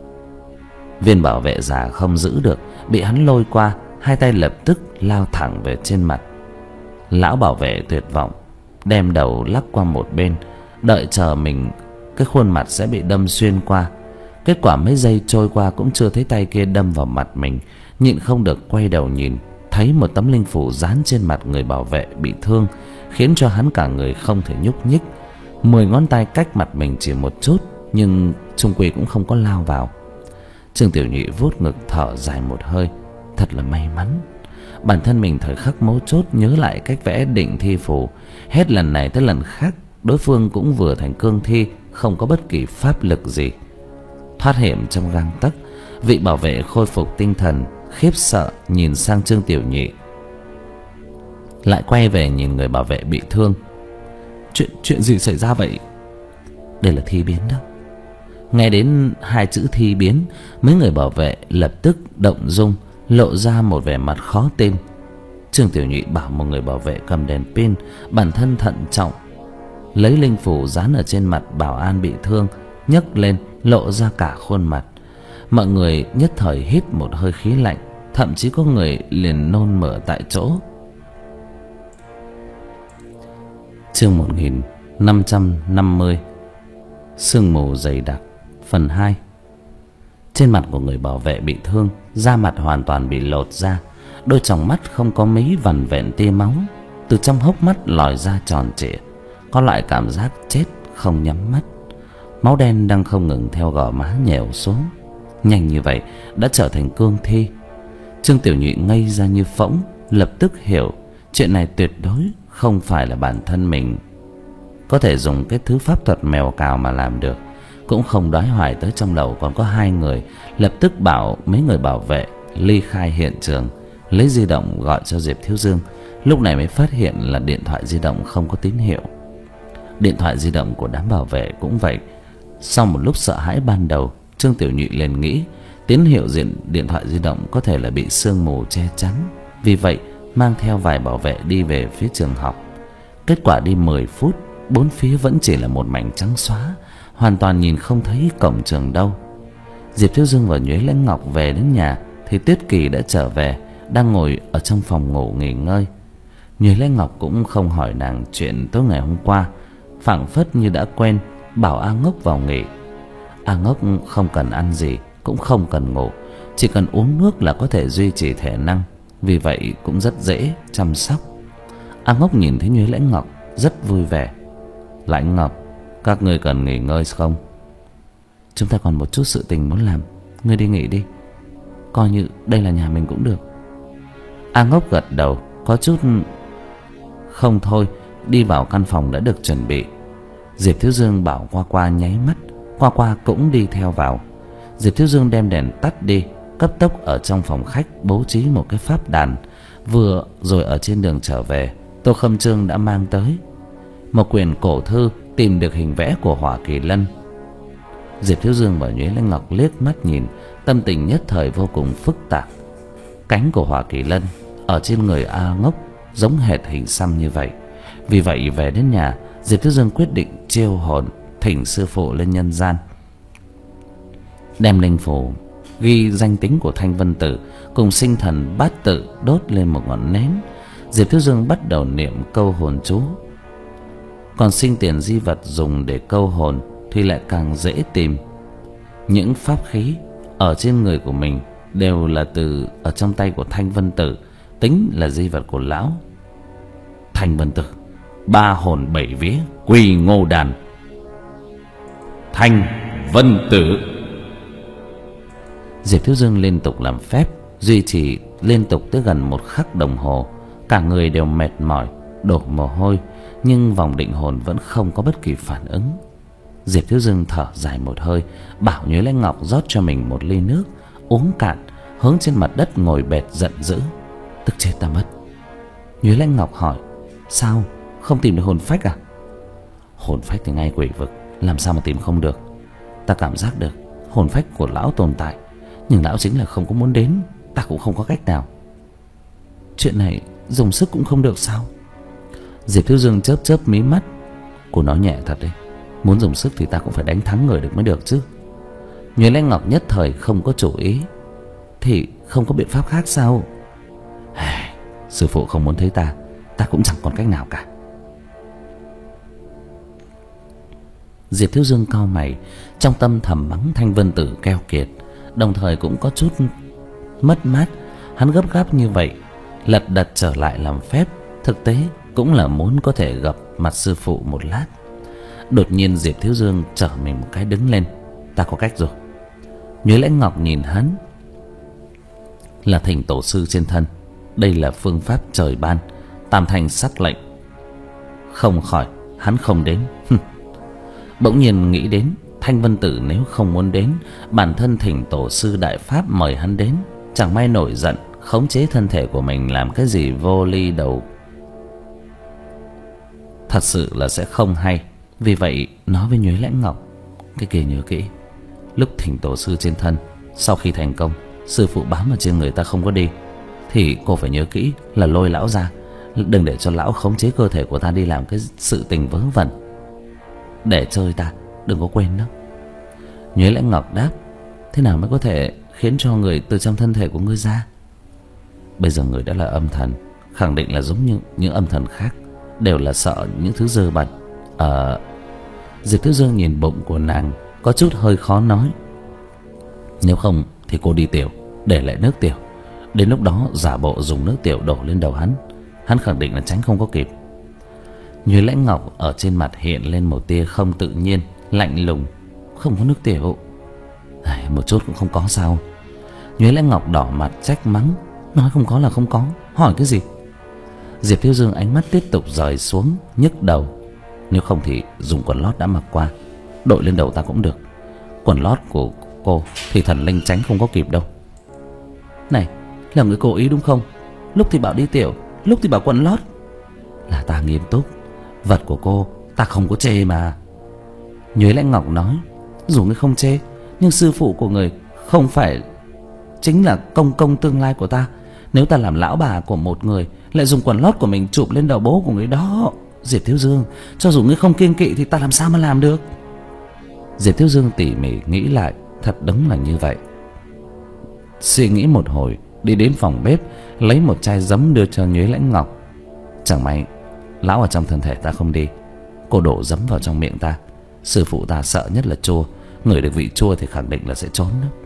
Viên bảo vệ già không giữ được, bị hắn lôi qua, hai tay lập tức lao thẳng về trên mặt. Lão bảo vệ tuyệt vọng, đem đầu lắc qua một bên, đợi chờ mình cái khuôn mặt sẽ bị đâm xuyên qua. Kết quả mấy giây trôi qua cũng chưa thấy tay kia đâm vào mặt mình. Nhịn không được quay đầu nhìn, thấy một tấm linh phủ dán trên mặt người bảo vệ bị thương, khiến cho hắn cả người không thể nhúc nhích. Mười ngón tay cách mặt mình chỉ một chút, nhưng chung quy cũng không có lao vào. Trương Tiểu Nhụy vuốt ngực thở dài một hơi. Thật là may mắn. Bản thân mình thời khắc mấu chốt nhớ lại cách vẽ định thi phù. Hết lần này tới lần khác, đối phương cũng vừa thành cương thi, không có bất kỳ pháp lực gì. Thoát hiểm trong gang tấc, vị bảo vệ khôi phục tinh thần, khiếp sợ nhìn sang Trương Tiểu Nhụy. lại quay về nhìn người bảo vệ bị thương. Chuyện chuyện gì xảy ra vậy? Đây là thi biến đó. Nghe đến hai chữ thi biến, mấy người bảo vệ lập tức động dung, lộ ra một vẻ mặt khó tin. Trương Tiểu Nhụy bảo một người bảo vệ cầm đèn pin, bản thân thận trọng lấy linh phủ dán ở trên mặt bảo an bị thương, nhấc lên lộ ra cả khuôn mặt. Mọi người nhất thời hít một hơi khí lạnh, thậm chí có người liền nôn mửa tại chỗ. Chương một nghìn năm trăm năm mươi. Sương mù dày đặc phần hai. Trên mặt của người bảo vệ bị thương, da mặt hoàn toàn bị lột ra, đôi tròng mắt không có mấy vằn vện tia máu, từ trong hốc mắt lòi ra tròn trịa, có loại cảm giác chết không nhắm mắt. Máu đen đang không ngừng theo gò má nhèo xuống, nhanh như vậy đã trở thành cương thi. Trương Tiểu Nhụy ngây ra như phỗng, lập tức hiểu chuyện này tuyệt đối không phải là bản thân mình có thể dùng cái thứ pháp thuật mèo cào mà làm được. Cũng không đoái hoài tới trong đầu còn có hai người, lập tức bảo mấy người bảo vệ ly khai hiện trường, lấy di động gọi cho Diệp Thiếu Dương. Lúc này mới phát hiện là điện thoại di động không có tín hiệu. Điện thoại di động của đám bảo vệ cũng vậy. Sau một lúc sợ hãi ban đầu, Trương Tiểu Nhụy liền nghĩ tín hiệu diện điện thoại di động có thể là bị sương mù che chắn, vì vậy mang theo vài bảo vệ đi về phía trường học. Kết quả đi mười phút, bốn phía vẫn chỉ là một mảnh trắng xóa, hoàn toàn nhìn không thấy cổng trường đâu. Diệp Thiếu Dương và Nhuế Lãnh Ngọc về đến nhà thì Tuyết Kỳ đã trở về, đang ngồi ở trong phòng ngủ nghỉ ngơi. Nhuế Lãnh Ngọc cũng không hỏi nàng chuyện tối ngày hôm qua, phảng phất như đã quen, bảo A Ngốc vào nghỉ. A Ngốc không cần ăn gì, cũng không cần ngủ, chỉ cần uống nước là có thể duy trì thể năng, vì vậy cũng rất dễ chăm sóc. A Ngốc nhìn thấy Nhuế Lãnh Ngọc rất vui vẻ. Lãnh Ngọc, các ngươi cần nghỉ ngơi không? Chúng ta còn một chút sự tình muốn làm, ngươi đi nghỉ đi, coi như đây là nhà mình cũng được. A Ngốc gật đầu, có chút không thôi, đi vào căn phòng đã được chuẩn bị. Diệp Thiếu Dương bảo Qua Qua nháy mắt, Qua Qua cũng đi theo vào. Diệp Thiếu Dương đem đèn tắt đi, cấp tốc ở trong phòng khách bố trí một cái pháp đàn. Vừa rồi ở trên đường trở về, Tô Khâm Trương đã mang tới một quyển cổ thư tìm được hình vẽ của Hỏa Kỳ Lân. Diệp Thiếu Dương và Nhuế Lãnh Ngọc liếc mắt nhìn, tâm tình nhất thời vô cùng phức tạp. Cánh của Hỏa Kỳ Lân ở trên người A Ngốc giống hệt hình xăm như vậy. Vì vậy về đến nhà, Diệp Thiếu Dương quyết định chiêu hồn, thỉnh sư phụ lên nhân gian, đem linh phù ghi danh tính của Thanh Vân Tử cùng sinh thần bát tự đốt lên một ngọn nến. Diệp Thiếu Dương bắt đầu niệm câu hồn chú. Còn sinh tiền di vật dùng để câu hồn thì lại càng dễ tìm. Những pháp khí ở trên người của mình đều là từ ở trong tay của Thanh Vân Tử, tính là di vật của lão. Thanh Vân Tử, ba hồn bảy vía, quỳ ngô đàn. Thanh Vân Tử. Diệp Thiếu Dương liên tục làm phép, duy trì liên tục tới gần một khắc đồng hồ. Cả người đều mệt mỏi, đổ mồ hôi, nhưng vòng định hồn vẫn không có bất kỳ phản ứng. Diệp Thiếu Dương thở dài một hơi, bảo Nhuế Lãnh Ngọc rót cho mình một ly nước, uống cạn, hướng trên mặt đất ngồi bệt giận dữ. Tức chết ta mất. Nhuế Lãnh Ngọc hỏi, sao, không tìm được hồn phách à? Hồn phách thì ngay quỷ vực, làm sao mà tìm không được. Ta cảm giác được hồn phách của lão tồn tại, nhưng lão chính là không có muốn đến, ta cũng không có cách nào. Chuyện này dùng sức cũng không được sao? Diệp Thiếu Dương chớp chớp mí mắt. Cô nói nhẹ thật đấy, muốn dùng sức thì ta cũng phải đánh thắng người được mới được chứ. Nhuế Lãnh Ngọc nhất thời không có chủ ý. Thì không có biện pháp khác sao? Sư phụ không muốn thấy ta, ta cũng chẳng còn cách nào cả. Diệp Thiếu Dương cau mày, trong tâm thầm mắng Thanh Vân Tử keo kiệt, đồng thời cũng có chút mất mát. Hắn gấp gáp như vậy, lật đật trở lại làm phép, thực tế cũng là muốn có thể gặp mặt sư phụ một lát. Đột nhiên Diệp Thiếu Dương trở mình một cái đứng lên. Ta có cách rồi. Nhuế Lãnh Ngọc nhìn hắn, là thỉnh tổ sư trên thân, đây là phương pháp trời ban, tam thành sắc lệnh. Không khỏi, hắn không đến. Bỗng nhiên nghĩ đến Thanh Vân Tử nếu không muốn đến, bản thân thỉnh tổ sư đại pháp mời hắn đến, chẳng may nổi giận khống chế thân thể của mình làm cái gì vô ly đầu thật sự là sẽ không hay. Vì vậy nói với Nhuế Lãnh Ngọc: cái kia nhớ kỹ, lúc thỉnh tổ sư trên thân, sau khi thành công sư phụ bám ở trên người ta không có đi, thì cô phải nhớ kỹ là lôi lão ra, đừng để cho lão khống chế cơ thể của ta đi làm cái sự tình vớ vẩn để chơi ta, đừng có quên đó. Nhuế Lãnh Ngọc đáp: thế nào mới có thể khiến cho người từ trong thân thể của ngươi ra? Bây giờ người đã là âm thần, khẳng định là giống như những âm thần khác, đều là sợ những thứ dơ bẩn. Ờ Diệp Thiếu Dương nhìn bụng của nàng có chút hơi khó nói. Nếu không thì cô đi tiểu, để lại nước tiểu, đến lúc đó giả bộ dùng nước tiểu đổ lên đầu hắn, hắn khẳng định là tránh không có kịp. Nhuế Lãnh Ngọc ở trên mặt hiện lên một tia không tự nhiên, lạnh lùng: không có nước tiểu? À, một chút cũng không có sao? Nhuế Lãnh Ngọc đỏ mặt trách mắng: nói không có là không có, hỏi cái gì? Diệp Thiếu Dương ánh mắt tiếp tục rời xuống, nhức đầu: nếu không thì dùng quần lót đã mặc qua, đội lên đầu ta cũng được. Quần lót của cô thì thần linh tránh không có kịp đâu. Này, là người cố ý đúng không? Lúc thì bảo đi tiểu, lúc thì bảo quần lót. Là ta nghiêm túc, vật của cô ta không có chê mà. Nhuế Lãnh Ngọc nói: dù ngươi không chê, nhưng sư phụ của người không phải chính là công công tương lai của ta. Nếu ta làm lão bà của một người, lại dùng quần lót của mình chụp lên đầu bố của người đó, Diệp Thiếu Dương, cho dù ngươi không kiêng kỵ thì ta làm sao mà làm được? Diệp Thiếu Dương tỉ mỉ nghĩ lại, thật đúng là như vậy. Suy nghĩ một hồi, đi đến phòng bếp lấy một chai giấm đưa cho Nhuế Lãnh Ngọc. Chẳng may lão ở trong thân thể ta không đi, cô đổ giấm vào trong miệng ta. Sư phụ ta sợ nhất là chua, người được vị chua thì khẳng định là sẽ trốn đó.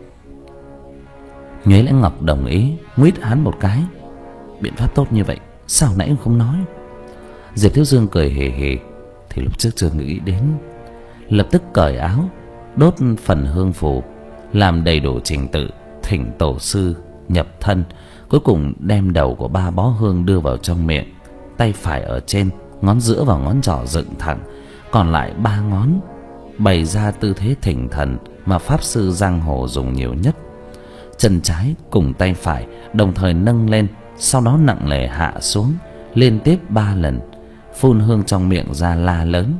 Nhuế Lãnh Ngọc đồng ý, nguyết hắn một cái: biện pháp tốt như vậy sao nãy không nói? Diệp Thiếu Dương cười hề hề: thì lúc trước chưa nghĩ đến. Lập tức cởi áo, đốt phần hương phù, làm đầy đủ trình tự, thỉnh tổ sư nhập thân. Cuối cùng đem đầu của ba bó hương đưa vào trong miệng, tay phải ở trên, ngón giữa và ngón trỏ dựng thẳng, còn lại ba ngón bày ra tư thế thỉnh thần mà pháp sư giang hồ dùng nhiều nhất. Chân trái cùng tay phải đồng thời nâng lên, sau đó nặng nề hạ xuống liên tiếp ba lần, phun hương trong miệng ra la lớn: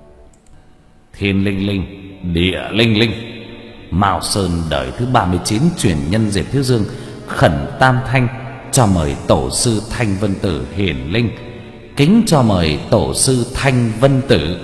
thiên linh linh, địa linh linh, Mao Sơn đời thứ ba mươi chín truyền nhân Diệp Thiếu Dương khẩn tam thanh cho mời tổ sư Thanh Vân Tử hiển linh, kính cho mời tổ sư Thanh Vân Tử.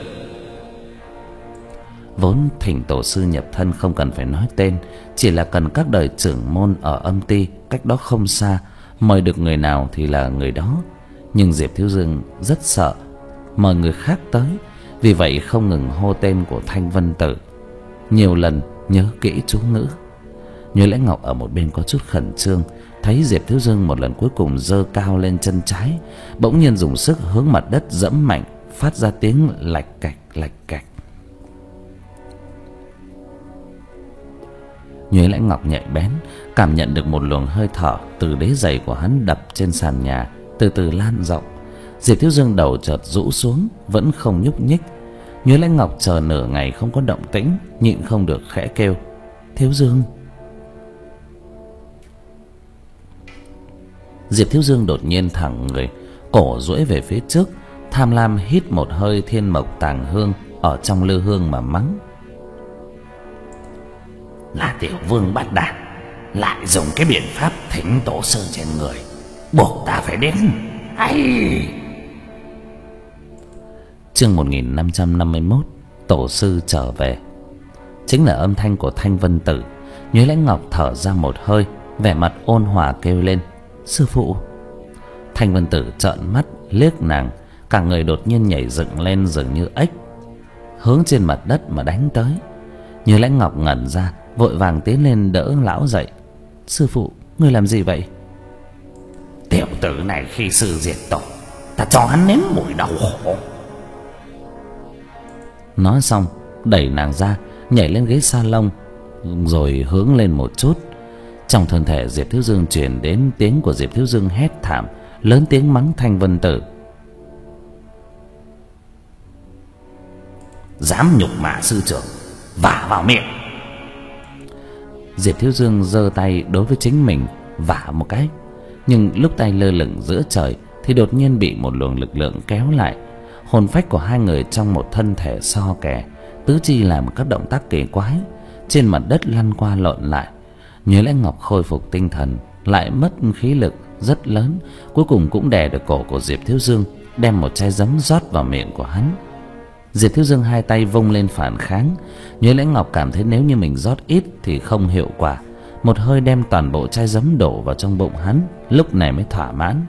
Vốn thỉnh tổ sư nhập thân không cần phải nói tên, chỉ là cần các đời trưởng môn ở âm ty cách đó không xa mời được người nào thì là người đó. Nhưng Diệp Thiếu Dương rất sợ mời người khác tới, vì vậy không ngừng hô tên của Thanh Vân Tử, nhiều lần nhớ kỹ chú ngữ. Nhuế Lãnh Ngọc ở một bên có chút khẩn trương, thấy Diệp Thiếu Dương một lần cuối cùng giơ cao lên chân trái, bỗng nhiên dùng sức hướng mặt đất dẫm mạnh, phát ra tiếng lạch cạch lạch cạch. Nhuế Lãnh Ngọc nhạy bén cảm nhận được một luồng hơi thở từ đế giày của hắn đập trên sàn nhà từ từ lan rộng. Diệp Thiếu Dương đầu chợt rũ xuống, vẫn không nhúc nhích. Nhuế Lãnh Ngọc chờ nửa ngày không có động tĩnh, nhịn không được khẽ kêu: Thiếu Dương. Diệp Thiếu Dương đột nhiên thẳng người, cổ duỗi về phía trước, tham lam hít một hơi thiên mộc tàng hương ở trong lư hương mà mắng: là tiểu vương bắt đạt, lại dùng cái biện pháp thỉnh tổ sư trên người, buộc ta phải đến. Hay. Chương một nghìn năm trăm năm mươi mốt, tổ sư trở về. Chính là âm thanh của Thanh Vân Tử. Nhuế Lãnh Ngọc thở ra một hơi, vẻ mặt ôn hòa kêu lên: sư phụ. Thanh Vân Tử trợn mắt liếc nàng, cả người đột nhiên nhảy dựng lên dường như ếch, hướng trên mặt đất mà đánh tới. Nhuế Lãnh Ngọc ngẩn ra, vội vàng tiến lên đỡ lão dậy: sư phụ, ngươi làm gì vậy? Tiểu tử này khi sư diệt tổ, ta cho hắn nếm mùi đau khổ. Nói xong đẩy nàng ra, nhảy lên ghế salon, rồi hướng lên một chút. Trong thân thể Diệp Thiếu Dương truyền đến tiếng của Diệp Thiếu Dương hét thảm, lớn tiếng mắng Thanh Vân Tử: dám nhục mạ sư trưởng, vả vào miệng. Diệp Thiếu Dương giơ tay đối với chính mình vả một cái, nhưng lúc tay lơ lửng giữa trời thì đột nhiên bị một luồng lực lượng kéo lại. Hồn phách của hai người trong một thân thể so kè, tứ chi làm các động tác kỳ quái, trên mặt đất lăn qua lộn lại. Nhuế Lãnh Ngọc khôi phục tinh thần, lại mất khí lực rất lớn, cuối cùng cũng đè được cổ của Diệp Thiếu Dương, đem một chai giấm rót vào miệng của hắn. Diệp Thiếu Dương hai tay vung lên phản kháng. Nhuế Lãnh Ngọc cảm thấy nếu như mình rót ít thì không hiệu quả, một hơi đem toàn bộ chai giấm đổ vào trong bụng hắn, lúc này mới thỏa mãn.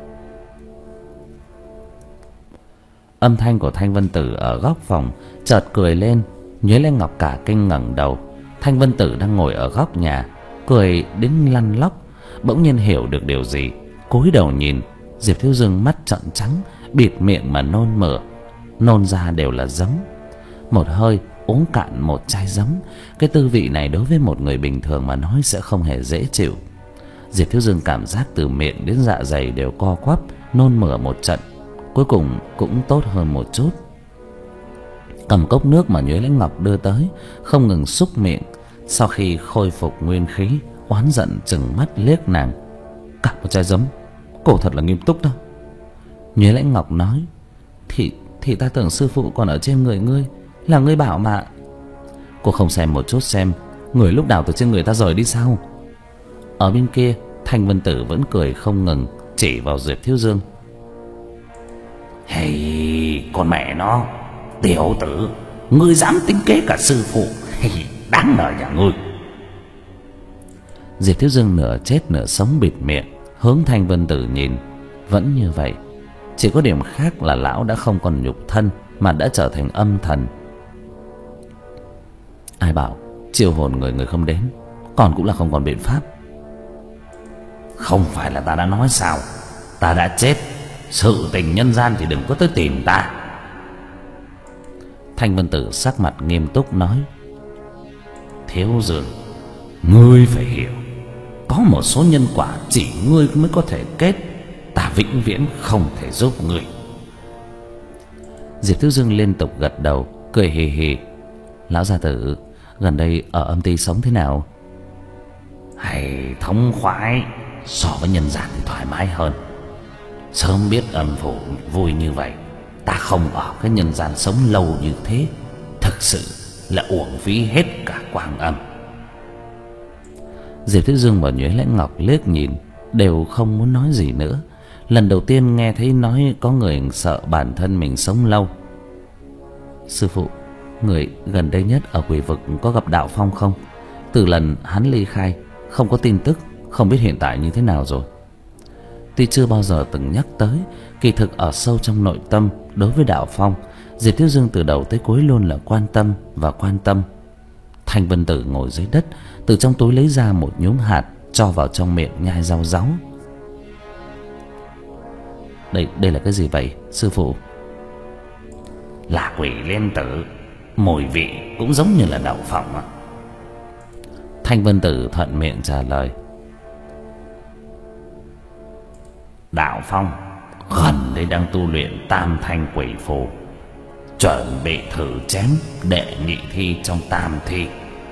Âm thanh của Thanh Vân Tử ở góc phòng chợt cười lên. Nhuế Lãnh Ngọc cả kinh ngẩng đầu. Thanh Vân Tử đang ngồi ở góc nhà, cười đến lăn lóc. Bỗng nhiên hiểu được điều gì, cúi đầu nhìn. Diệp Thiếu Dương mắt trợn trắng, bịt miệng mà nôn mửa, nôn ra đều là giấm. Một hơi uống cạn một chai giấm. Cái tư vị này đối với một người bình thường mà nói sẽ không hề dễ chịu. Diệp Thiếu Dương cảm giác từ miệng đến dạ dày đều co quắp, nôn mửa một trận, cuối cùng cũng tốt hơn một chút. Cầm cốc nước mà Nhuế Lãnh Ngọc đưa tới, không ngừng xúc miệng. Sau khi khôi phục nguyên khí, oán giận chừng mắt liếc nàng. Cả một chai giấm, cổ thật là nghiêm túc đó. Nhuế Lãnh Ngọc nói, Thì thì ta tưởng sư phụ còn ở trên người ngươi, là ngươi bảo mà. Cô không xem một chút xem người lúc nào từ trên người ta rời đi sao? Ở bên kia, Thanh Vân Tử vẫn cười không ngừng, chỉ vào Diệp Thiếu Dương. Hey, con mẹ nó, tiểu tử, ngươi dám tính kế cả sư phụ, hey, đáng đời nhà ngươi. Diệp Thiếu Dương nửa chết nửa sống bịt miệng, hướng Thanh Vân Tử nhìn. Vẫn như vậy, chỉ có điểm khác là lão đã không còn nhục thân mà đã trở thành âm thần. Ai bảo triệu hồn người người không đến, còn cũng là không còn biện pháp. Không phải là ta đã nói sao, ta đã chết, sự tình nhân gian thì đừng có tới tìm ta. Thanh Vân Tử sắc mặt nghiêm túc nói, Thiếu Dương, ngươi phải hiểu, có một số nhân quả chỉ ngươi mới có thể kết, ta vĩnh viễn không thể giúp ngươi. Diệp Thiếu Dương liên tục gật đầu, cười hì hì. Lão gia tử, gần đây ở âm ty sống thế nào? Hay thống khoái, so với nhân gian thì thoải mái hơn. Sớm biết âm phủ vui như vậy, ta không ở cái nhân gian sống lâu như thế, thực sự là uổng phí hết cả quang âm. Diệp Thiếu Dương và Nhuế Lãnh Ngọc liếc nhìn, đều không muốn nói gì nữa. Lần đầu tiên nghe thấy nói có người sợ bản thân mình sống lâu. Sư phụ, người gần đây nhất ở quỷ vực có gặp Đạo Phong không? Từ lần hắn ly khai, không có tin tức, không biết hiện tại như thế nào rồi. Tuy chưa bao giờ từng nhắc tới, kỳ thực ở sâu trong nội tâm, đối với Đạo Phong, Diệp Thiếu Dương từ đầu tới cuối luôn là quan tâm và quan tâm. Thanh Vân Tử ngồi dưới đất, từ trong túi lấy ra một nhúm hạt, cho vào trong miệng nhai rau ráu. Đây, đây là cái gì vậy, sư phụ? Là quỷ liên tử, mùi vị cũng giống như là Đạo Phong ạ. Thanh Vân Tử thuận miệng trả lời. Đạo Phong gần đây đang tu luyện Tam Thanh Quỷ Phù, chuẩn bị thử chém đệ nhị thi trong tam thi.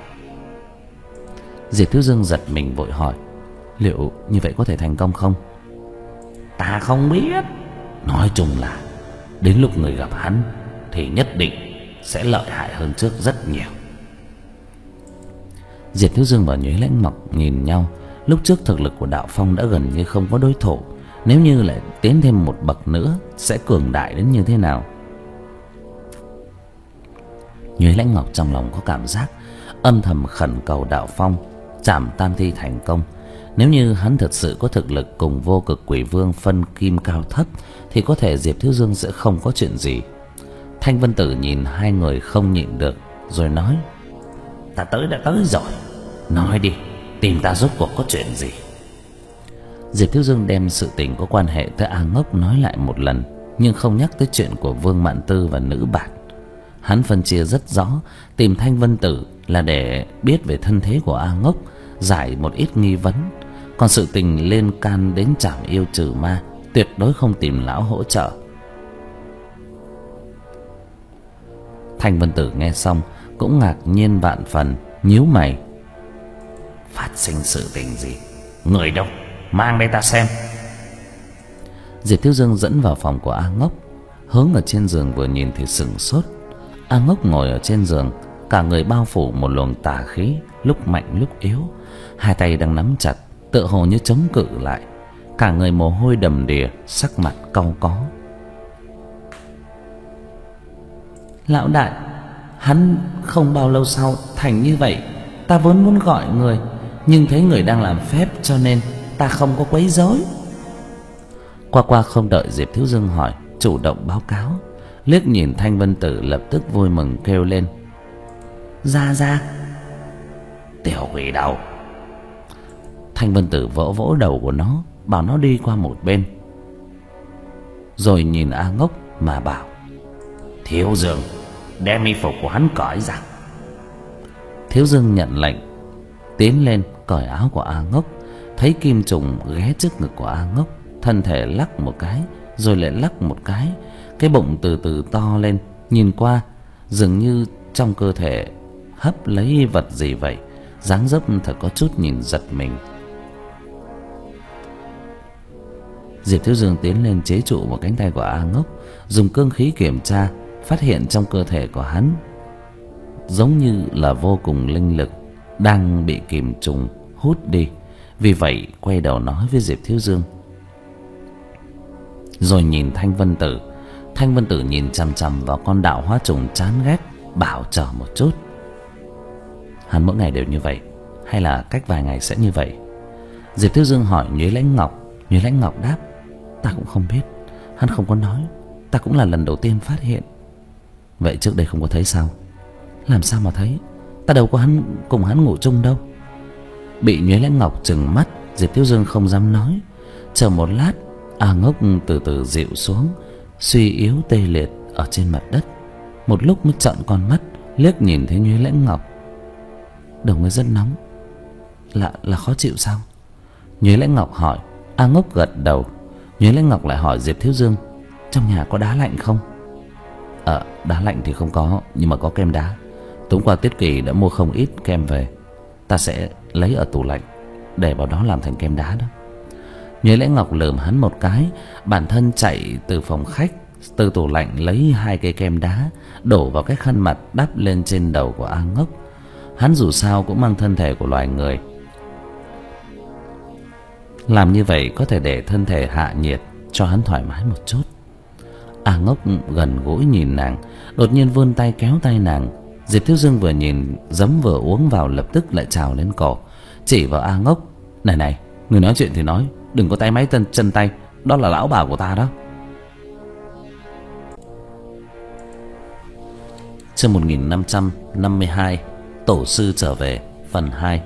Diệp Thiếu Dương giật mình vội hỏi, liệu như vậy có thể thành công không? Ta không biết, nói chung là đến lúc người gặp hắn thì nhất định sẽ lợi hại hơn trước rất nhiều. Diệp Thiếu Dương và Nhuế Lãnh Ngọc nhìn nhau. Lúc trước thực lực của Đạo Phong đã gần như không có đối thủ, nếu như lại tiến thêm một bậc nữa sẽ cường đại đến như thế nào? Nhuế Lãnh Ngọc trong lòng có cảm giác, âm thầm khẩn cầu Đạo Phong chảm tam thi thành công. Nếu như hắn thật sự có thực lực cùng Vô Cực Quỷ Vương phân kim cao thấp, thì có thể Diệp Thiếu Dương sẽ không có chuyện gì. Thanh Vân Tử nhìn hai người không nhịn được, rồi nói, ta tới đã tới rồi, nói đi, tìm ta rốt cuộc có chuyện gì? Diệp Thiếu Dương đem sự tình có quan hệ tới A Ngốc nói lại một lần, nhưng không nhắc tới chuyện của Vương Mạn Tư và nữ bạt. Hắn phân chia rất rõ, tìm Thanh Vân Tử là để biết về thân thế của A Ngốc, giải một ít nghi vấn. Còn sự tình lên can đến trảm yêu trừ ma, tuyệt đối không tìm lão hỗ trợ. Thanh Vân Tử nghe xong cũng ngạc nhiên vạn phần, nhíu mày. Phát sinh sự tình gì? Người đâu? Mang đây ta xem. Diệp Thiếu Dương dẫn vào phòng của A Ngốc. Hướng ở trên giường vừa nhìn thì sửng sốt. A Ngốc ngồi ở trên giường, cả người bao phủ một luồng tà khí, lúc mạnh lúc yếu, hai tay đang nắm chặt, tựa hồ như chống cự lại. Cả người mồ hôi đầm đìa, sắc mặt cau có. Lão đại, hắn không bao lâu sau thành như vậy. Ta vốn muốn gọi người, nhưng thấy người đang làm phép cho nên ta không có quấy rối. Qua qua không đợi Diệp Thiếu Dương hỏi, chủ động báo cáo. Liếc nhìn Thanh Vân Tử lập tức vui mừng kêu lên: Ra ra. Tiểu quỷ đâu? Thanh Vân Tử vỗ vỗ đầu của nó, bảo nó đi qua một bên, rồi nhìn A Ngốc mà bảo: Thiếu Dương, đem y phục của hắn cởi ra. Thiếu Dương nhận lệnh, tiến lên cởi áo của A Ngốc. Thấy kim trùng ghé trước ngực của A Ngốc, thân thể lắc một cái rồi lại lắc một cái, cái bụng từ từ to lên. Nhìn qua dường như trong cơ thể hấp lấy vật gì vậy, dáng dấp thật có chút nhìn giật mình. Diệp Thiếu Dương tiến lên chế trụ một cánh tay của A Ngốc, dùng cương khí kiểm tra, phát hiện trong cơ thể của hắn giống như là vô cùng linh lực đang bị kìm trùng hút đi. Vì vậy quay đầu nói với Diệp Thiếu Dương, rồi nhìn Thanh Vân Tử. Thanh Vân Tử nhìn chằm chằm vào con đạo hóa trùng chán ghét, bảo chờ một chút. Hắn mỗi ngày đều như vậy, hay là cách vài ngày sẽ như vậy? Diệp Thiếu Dương hỏi Nhuế Lãnh Ngọc. Nhuế Lãnh Ngọc đáp: Ta cũng không biết, hắn không có nói, ta cũng là lần đầu tiên phát hiện. Vậy trước đây không có thấy sao? Làm sao mà thấy, ta đâu có hắn cùng hắn ngủ chung đâu. Bị Nhuế Lãnh Ngọc trừng mắt, Diệp Thiếu Dương không dám nói. Chờ một lát, A Ngốc từ từ dịu xuống, suy yếu tê liệt ở trên mặt đất. Một lúc mới trợn con mắt liếc nhìn thấy Nhuế Lãnh Ngọc. Đầu người rất nóng, là là khó chịu sao? Nhuế Lãnh Ngọc hỏi. A Ngốc gật đầu. Nhuế Lãnh Ngọc lại hỏi Diệp Thiếu Dương: Trong nhà có đá lạnh không? Ờ, đá lạnh thì không có, nhưng mà có kem đá. Tối qua Tiết Kỳ đã mua không ít kem về, ta sẽ lấy ở tủ lạnh, để vào đó làm thành kem đá đó. Nhuế Lãnh Ngọc lườm hắn một cái, bản thân chạy từ phòng khách, từ tủ lạnh lấy hai cây kem đá, đổ vào cái khăn mặt đắp lên trên đầu của A Ngốc. Hắn dù sao cũng mang thân thể của loài người, làm như vậy có thể để thân thể hạ nhiệt, cho hắn thoải mái một chút. A Ngốc gần gũi nhìn nàng, đột nhiên vươn tay kéo tay nàng. Diệp Thiếu Dương vừa nhìn giấm vừa uống vào, lập tức lại trào lên cổ, chỉ vào A Ngốc: Này này, người nói chuyện thì nói, đừng có tay máy chân chân tay, đó là lão bà của ta đó. Chương một nghìn năm trăm năm mươi hai, Tổ sư trở về, phần hai.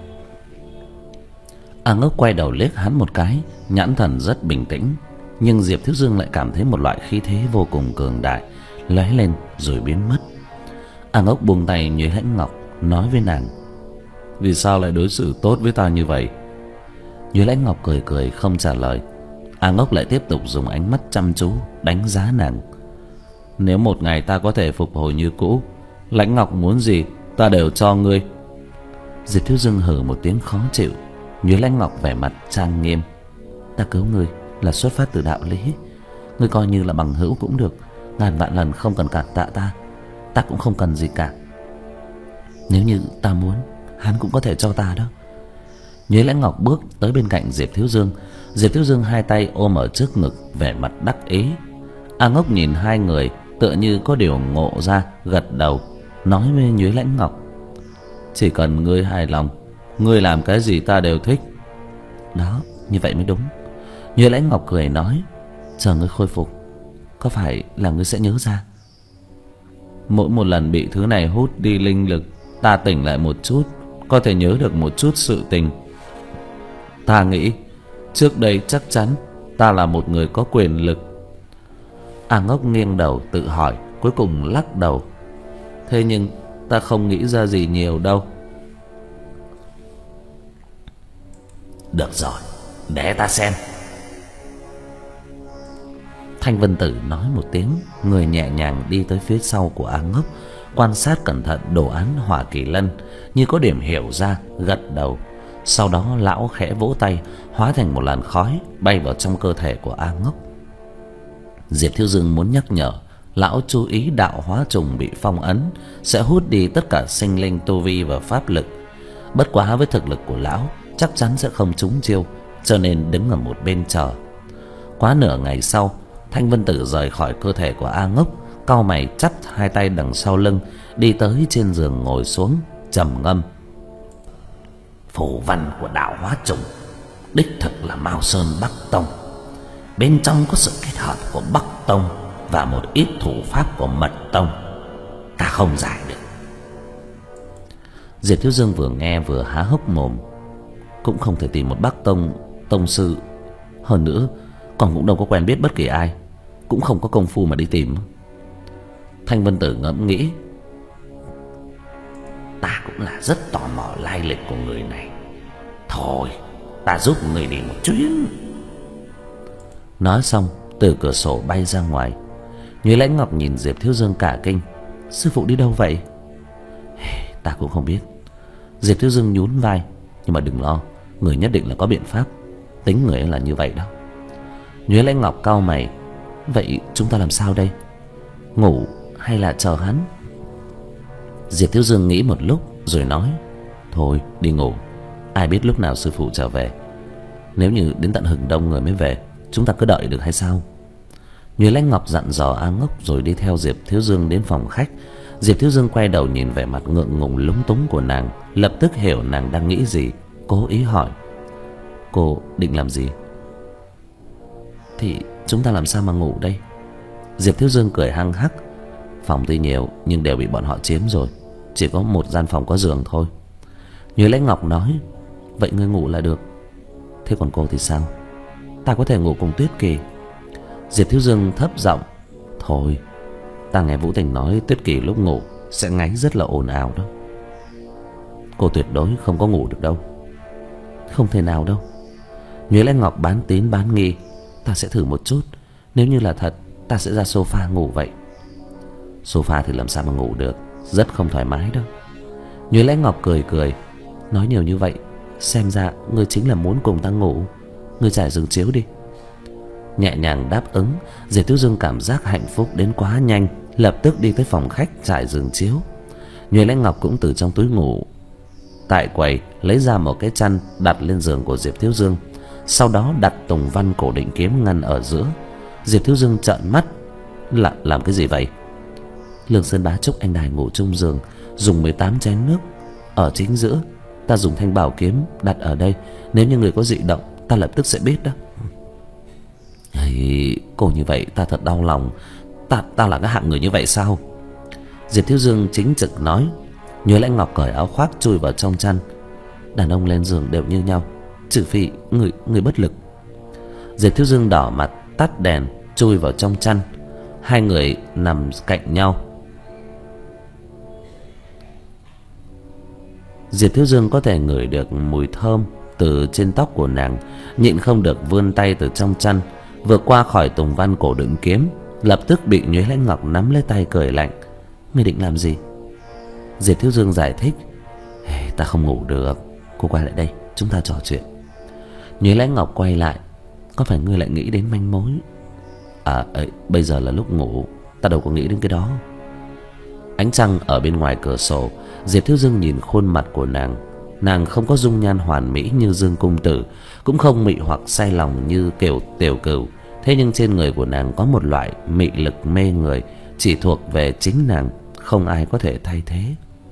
A Ngốc quay đầu liếc hắn một cái, nhãn thần rất bình tĩnh, nhưng Diệp Thiếu Dương lại cảm thấy một loại khí thế vô cùng cường đại lóe lên rồi biến mất. A Ngốc buông tay Nhuế Lãnh Ngọc, nói với nàng: Vì sao lại đối xử tốt với ta như vậy? Nhuế Lãnh Ngọc cười cười không trả lời. A Ngốc lại tiếp tục dùng ánh mắt chăm chú đánh giá nàng: Nếu một ngày ta có thể phục hồi như cũ, Lãnh Ngọc muốn gì ta đều cho ngươi. Diệp Thiếu Dương hừ một tiếng khó chịu. Nhuế Lãnh Ngọc vẻ mặt trang nghiêm: Ta cứu ngươi là xuất phát từ đạo lý, ngươi coi như là bằng hữu cũng được, ngàn vạn lần không cần cảm tạ ta, ta cũng không cần gì cả. Nếu như ta muốn, hắn cũng có thể cho ta đó. Nhuế Lãnh Ngọc bước tới bên cạnh Diệp Thiếu Dương. Diệp Thiếu Dương hai tay ôm ở trước ngực, vẻ mặt đắc ý. A Ngốc nhìn hai người tựa như có điều ngộ ra, gật đầu nói với Nhuế Lãnh Ngọc: Chỉ cần ngươi hài lòng, ngươi làm cái gì ta đều thích. Đó, như vậy mới đúng. Nhuế Lãnh Ngọc cười nói: Chờ ngươi khôi phục, có phải là ngươi sẽ nhớ ra? Mỗi một lần bị thứ này hút đi linh lực, ta tỉnh lại một chút, có thể nhớ được một chút sự tình. Ta nghĩ trước đây chắc chắn ta là một người có quyền lực. A Ngốc nghiêng đầu tự hỏi, cuối cùng lắc đầu: Thế nhưng ta không nghĩ ra gì nhiều đâu. Được rồi, để ta xem. Thanh Vân Tử nói một tiếng, người nhẹ nhàng đi tới phía sau của A Ngốc, quan sát cẩn thận đồ án Hỏa Kỳ Lân, như có điểm hiểu ra, gật đầu. Sau đó lão khẽ vỗ tay, hóa thành một làn khói bay vào trong cơ thể của A Ngốc. Diệp Thiếu Dương muốn nhắc nhở, lão chú ý đạo hóa trùng bị phong ấn sẽ hút đi tất cả sinh linh tu vi và pháp lực. Bất quá với thực lực của lão chắc chắn sẽ không trúng chiêu, cho nên đứng ở một bên chờ. Quá nửa ngày sau, Thanh Vân Tử rời khỏi cơ thể của A Ngốc, cau mày chắp hai tay đằng sau lưng, đi tới trên giường ngồi xuống, trầm ngâm. Phù văn của đạo hóa trùng đích thực là Mao Sơn Bắc Tông. Bên trong có sự kết hợp của Bắc Tông và một ít thủ pháp của Mật Tông. Ta không giải được. Diệp Thiếu Dương vừa nghe vừa há hốc mồm. Cũng không thể tìm một Bắc Tông tông sư. Hơn nữa còn cũng đâu có quen biết bất kỳ ai, cũng không có công phu mà đi tìm. Thanh Vân Tử ngẫm nghĩ. Ta cũng là rất tò mò lai lịch của người này. Thôi, ta giúp người đi một chuyến. Nói xong, từ cửa sổ bay ra ngoài. Nhuế Lãnh Ngọc nhìn Diệp Thiếu Dương cả kinh. Sư phụ đi đâu vậy? Ta cũng không biết. Diệp Thiếu Dương nhún vai. Nhưng mà đừng lo, người nhất định là có biện pháp. Tính người ấy là như vậy đó. Nhuế Lãnh Ngọc cau mày. Vậy chúng ta làm sao đây? Ngủ hay là chờ hắn? Diệp Thiếu Dương nghĩ một lúc rồi nói. Thôi đi ngủ, ai biết lúc nào sư phụ trở về. Nếu như đến tận hừng đông người mới về, chúng ta cứ đợi được hay sao? Nhuế Lãnh Ngọc dặn dò A Ngốc rồi đi theo Diệp Thiếu Dương đến phòng khách. Diệp Thiếu Dương quay đầu nhìn vẻ mặt ngượng ngùng lúng túng của nàng, lập tức hiểu nàng đang nghĩ gì, cố ý hỏi. Cô định làm gì? Thì chúng ta làm sao mà ngủ đây? Diệp Thiếu Dương cười hăng hắc. Phòng tuy nhiều nhưng đều bị bọn họ chiếm rồi, chỉ có một gian phòng có giường thôi. Nhuế Lãnh Ngọc nói. Vậy ngươi ngủ là được. Thế còn cô thì sao? Ta có thể ngủ cùng Tuyết Kỳ. Diệp Thiếu Dương thấp giọng. Thôi, ta nghe Vũ Tình nói Tuyết Kỳ lúc ngủ sẽ ngáy rất là ồn ào đó. Cô tuyệt đối không có ngủ được đâu. Không thể nào đâu. Nhuế Lãnh Ngọc bán tín bán nghi. Ta sẽ thử một chút. Nếu như là thật, ta sẽ ra sofa ngủ vậy. Sofa thì làm sao mà ngủ được, rất không thoải mái đâu. Nhuế Lãnh Ngọc cười cười. Nói nhiều như vậy, xem ra ngươi chính là muốn cùng ta ngủ. Ngươi trải giường chiếu đi. Nhẹ nhàng đáp ứng, Diệp Thiếu Dương cảm giác hạnh phúc đến quá nhanh, lập tức đi tới phòng khách trải giường chiếu. Nhuế Lãnh Ngọc cũng từ trong túi ngủ tại quầy lấy ra một cái chăn đặt lên giường của Diệp Thiếu Dương, sau đó đặt tùng văn cổ định kiếm ngăn ở giữa. Diệp Thiếu Dương trợn mắt. Là làm cái gì vậy? Lương Sơn Bá Trúc anh đài ngủ chung giường, dùng mười tám chén nước ở chính giữa. Ta dùng thanh bảo kiếm đặt ở đây, nếu như người có dị động ta lập tức sẽ biết đó. Hey, cô như vậy ta thật đau lòng. Ta ta là cái hạng người như vậy sao? Diệp Thiếu Dương chính trực nói. Nhuế Lãnh Ngọc cởi áo khoác chui vào trong chăn. Đàn ông lên giường đều như nhau, trừ phi người người bất lực. Diệp Thiếu Dương đỏ mặt tắt đèn chui vào trong chăn. Hai người nằm cạnh nhau. Diệp Thiếu Dương có thể ngửi được mùi thơm từ trên tóc của nàng, nhịn không được vươn tay từ trong chăn vượt qua khỏi tùng văn cổ đựng kiếm, lập tức bị Nhuế Lãnh Ngọc nắm lấy tay cười lạnh. Ngươi định làm gì? Diệp Thiếu Dương giải thích. Hey, ta không ngủ được. Cô quay lại đây, chúng ta trò chuyện. Nhuế Lãnh Ngọc quay lại. Có phải ngươi lại nghĩ đến manh mối? À ấy, bây giờ là lúc ngủ, ta đâu có nghĩ đến cái đó. Ánh trăng ở bên ngoài cửa sổ. Diệp Thiếu Dương nhìn khuôn mặt của nàng. Nàng không có dung nhan hoàn mỹ như Dương Cung Tử, cũng không mị hoặc say lòng như Kiều Tiểu Cửu. Thế nhưng trên người của nàng có một loại mị lực mê người, chỉ thuộc về chính nàng, không ai có thể thay thế.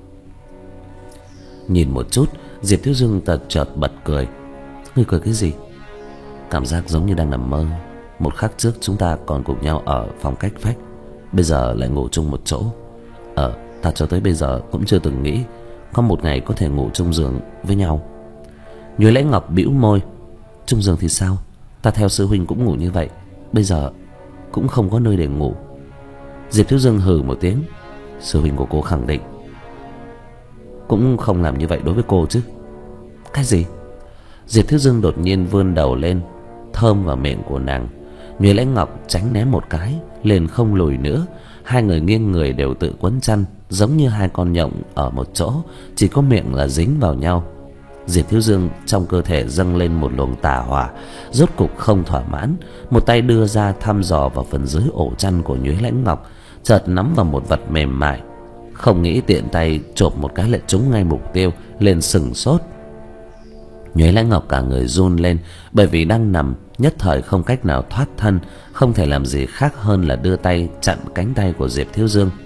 Nhìn một chút, Diệp Thiếu Dương chợt chợt bật cười. Ngươi cười cái gì? Cảm giác giống như đang nằm mơ. Một khắc trước chúng ta còn cùng nhau ở phòng cách vách, bây giờ lại ngủ chung một chỗ. Ờ, ta cho tới bây giờ cũng chưa từng nghĩ có một ngày có thể ngủ chung giường với nhau. Nhuế Lãnh Ngọc bĩu môi. Chung giường thì sao? Ta theo sư huynh cũng ngủ như vậy, bây giờ cũng không có nơi để ngủ. Diệp Thiếu Dương hừ một tiếng. Sư huynh của cô khẳng định cũng không làm như vậy đối với cô chứ? Cái gì? Diệp Thiếu Dương đột nhiên vươn đầu lên, thơm vào miệng của nàng. Nhuế Lãnh Ngọc tránh né một cái, liền không lùi nữa. Hai người nghiêng người đều tự quấn chăn, giống như hai con nhộng ở một chỗ, chỉ có miệng là dính vào nhau. Diệp Thiếu Dương trong cơ thể dâng lên một luồng tà hỏa, rốt cục không thỏa mãn, một tay đưa ra thăm dò vào phần dưới ổ chăn của Nhuế Lãnh Ngọc, chợt nắm vào một vật mềm mại, không nghĩ tiện tay chộp một cái lại trúng ngay mục tiêu, liền sừng sốt. Nhuế Lãnh Ngọc cả người run lên, bởi vì đang nằm nhất thời không cách nào thoát thân, không thể làm gì khác hơn là đưa tay chặn cánh tay của Diệp Thiếu Dương.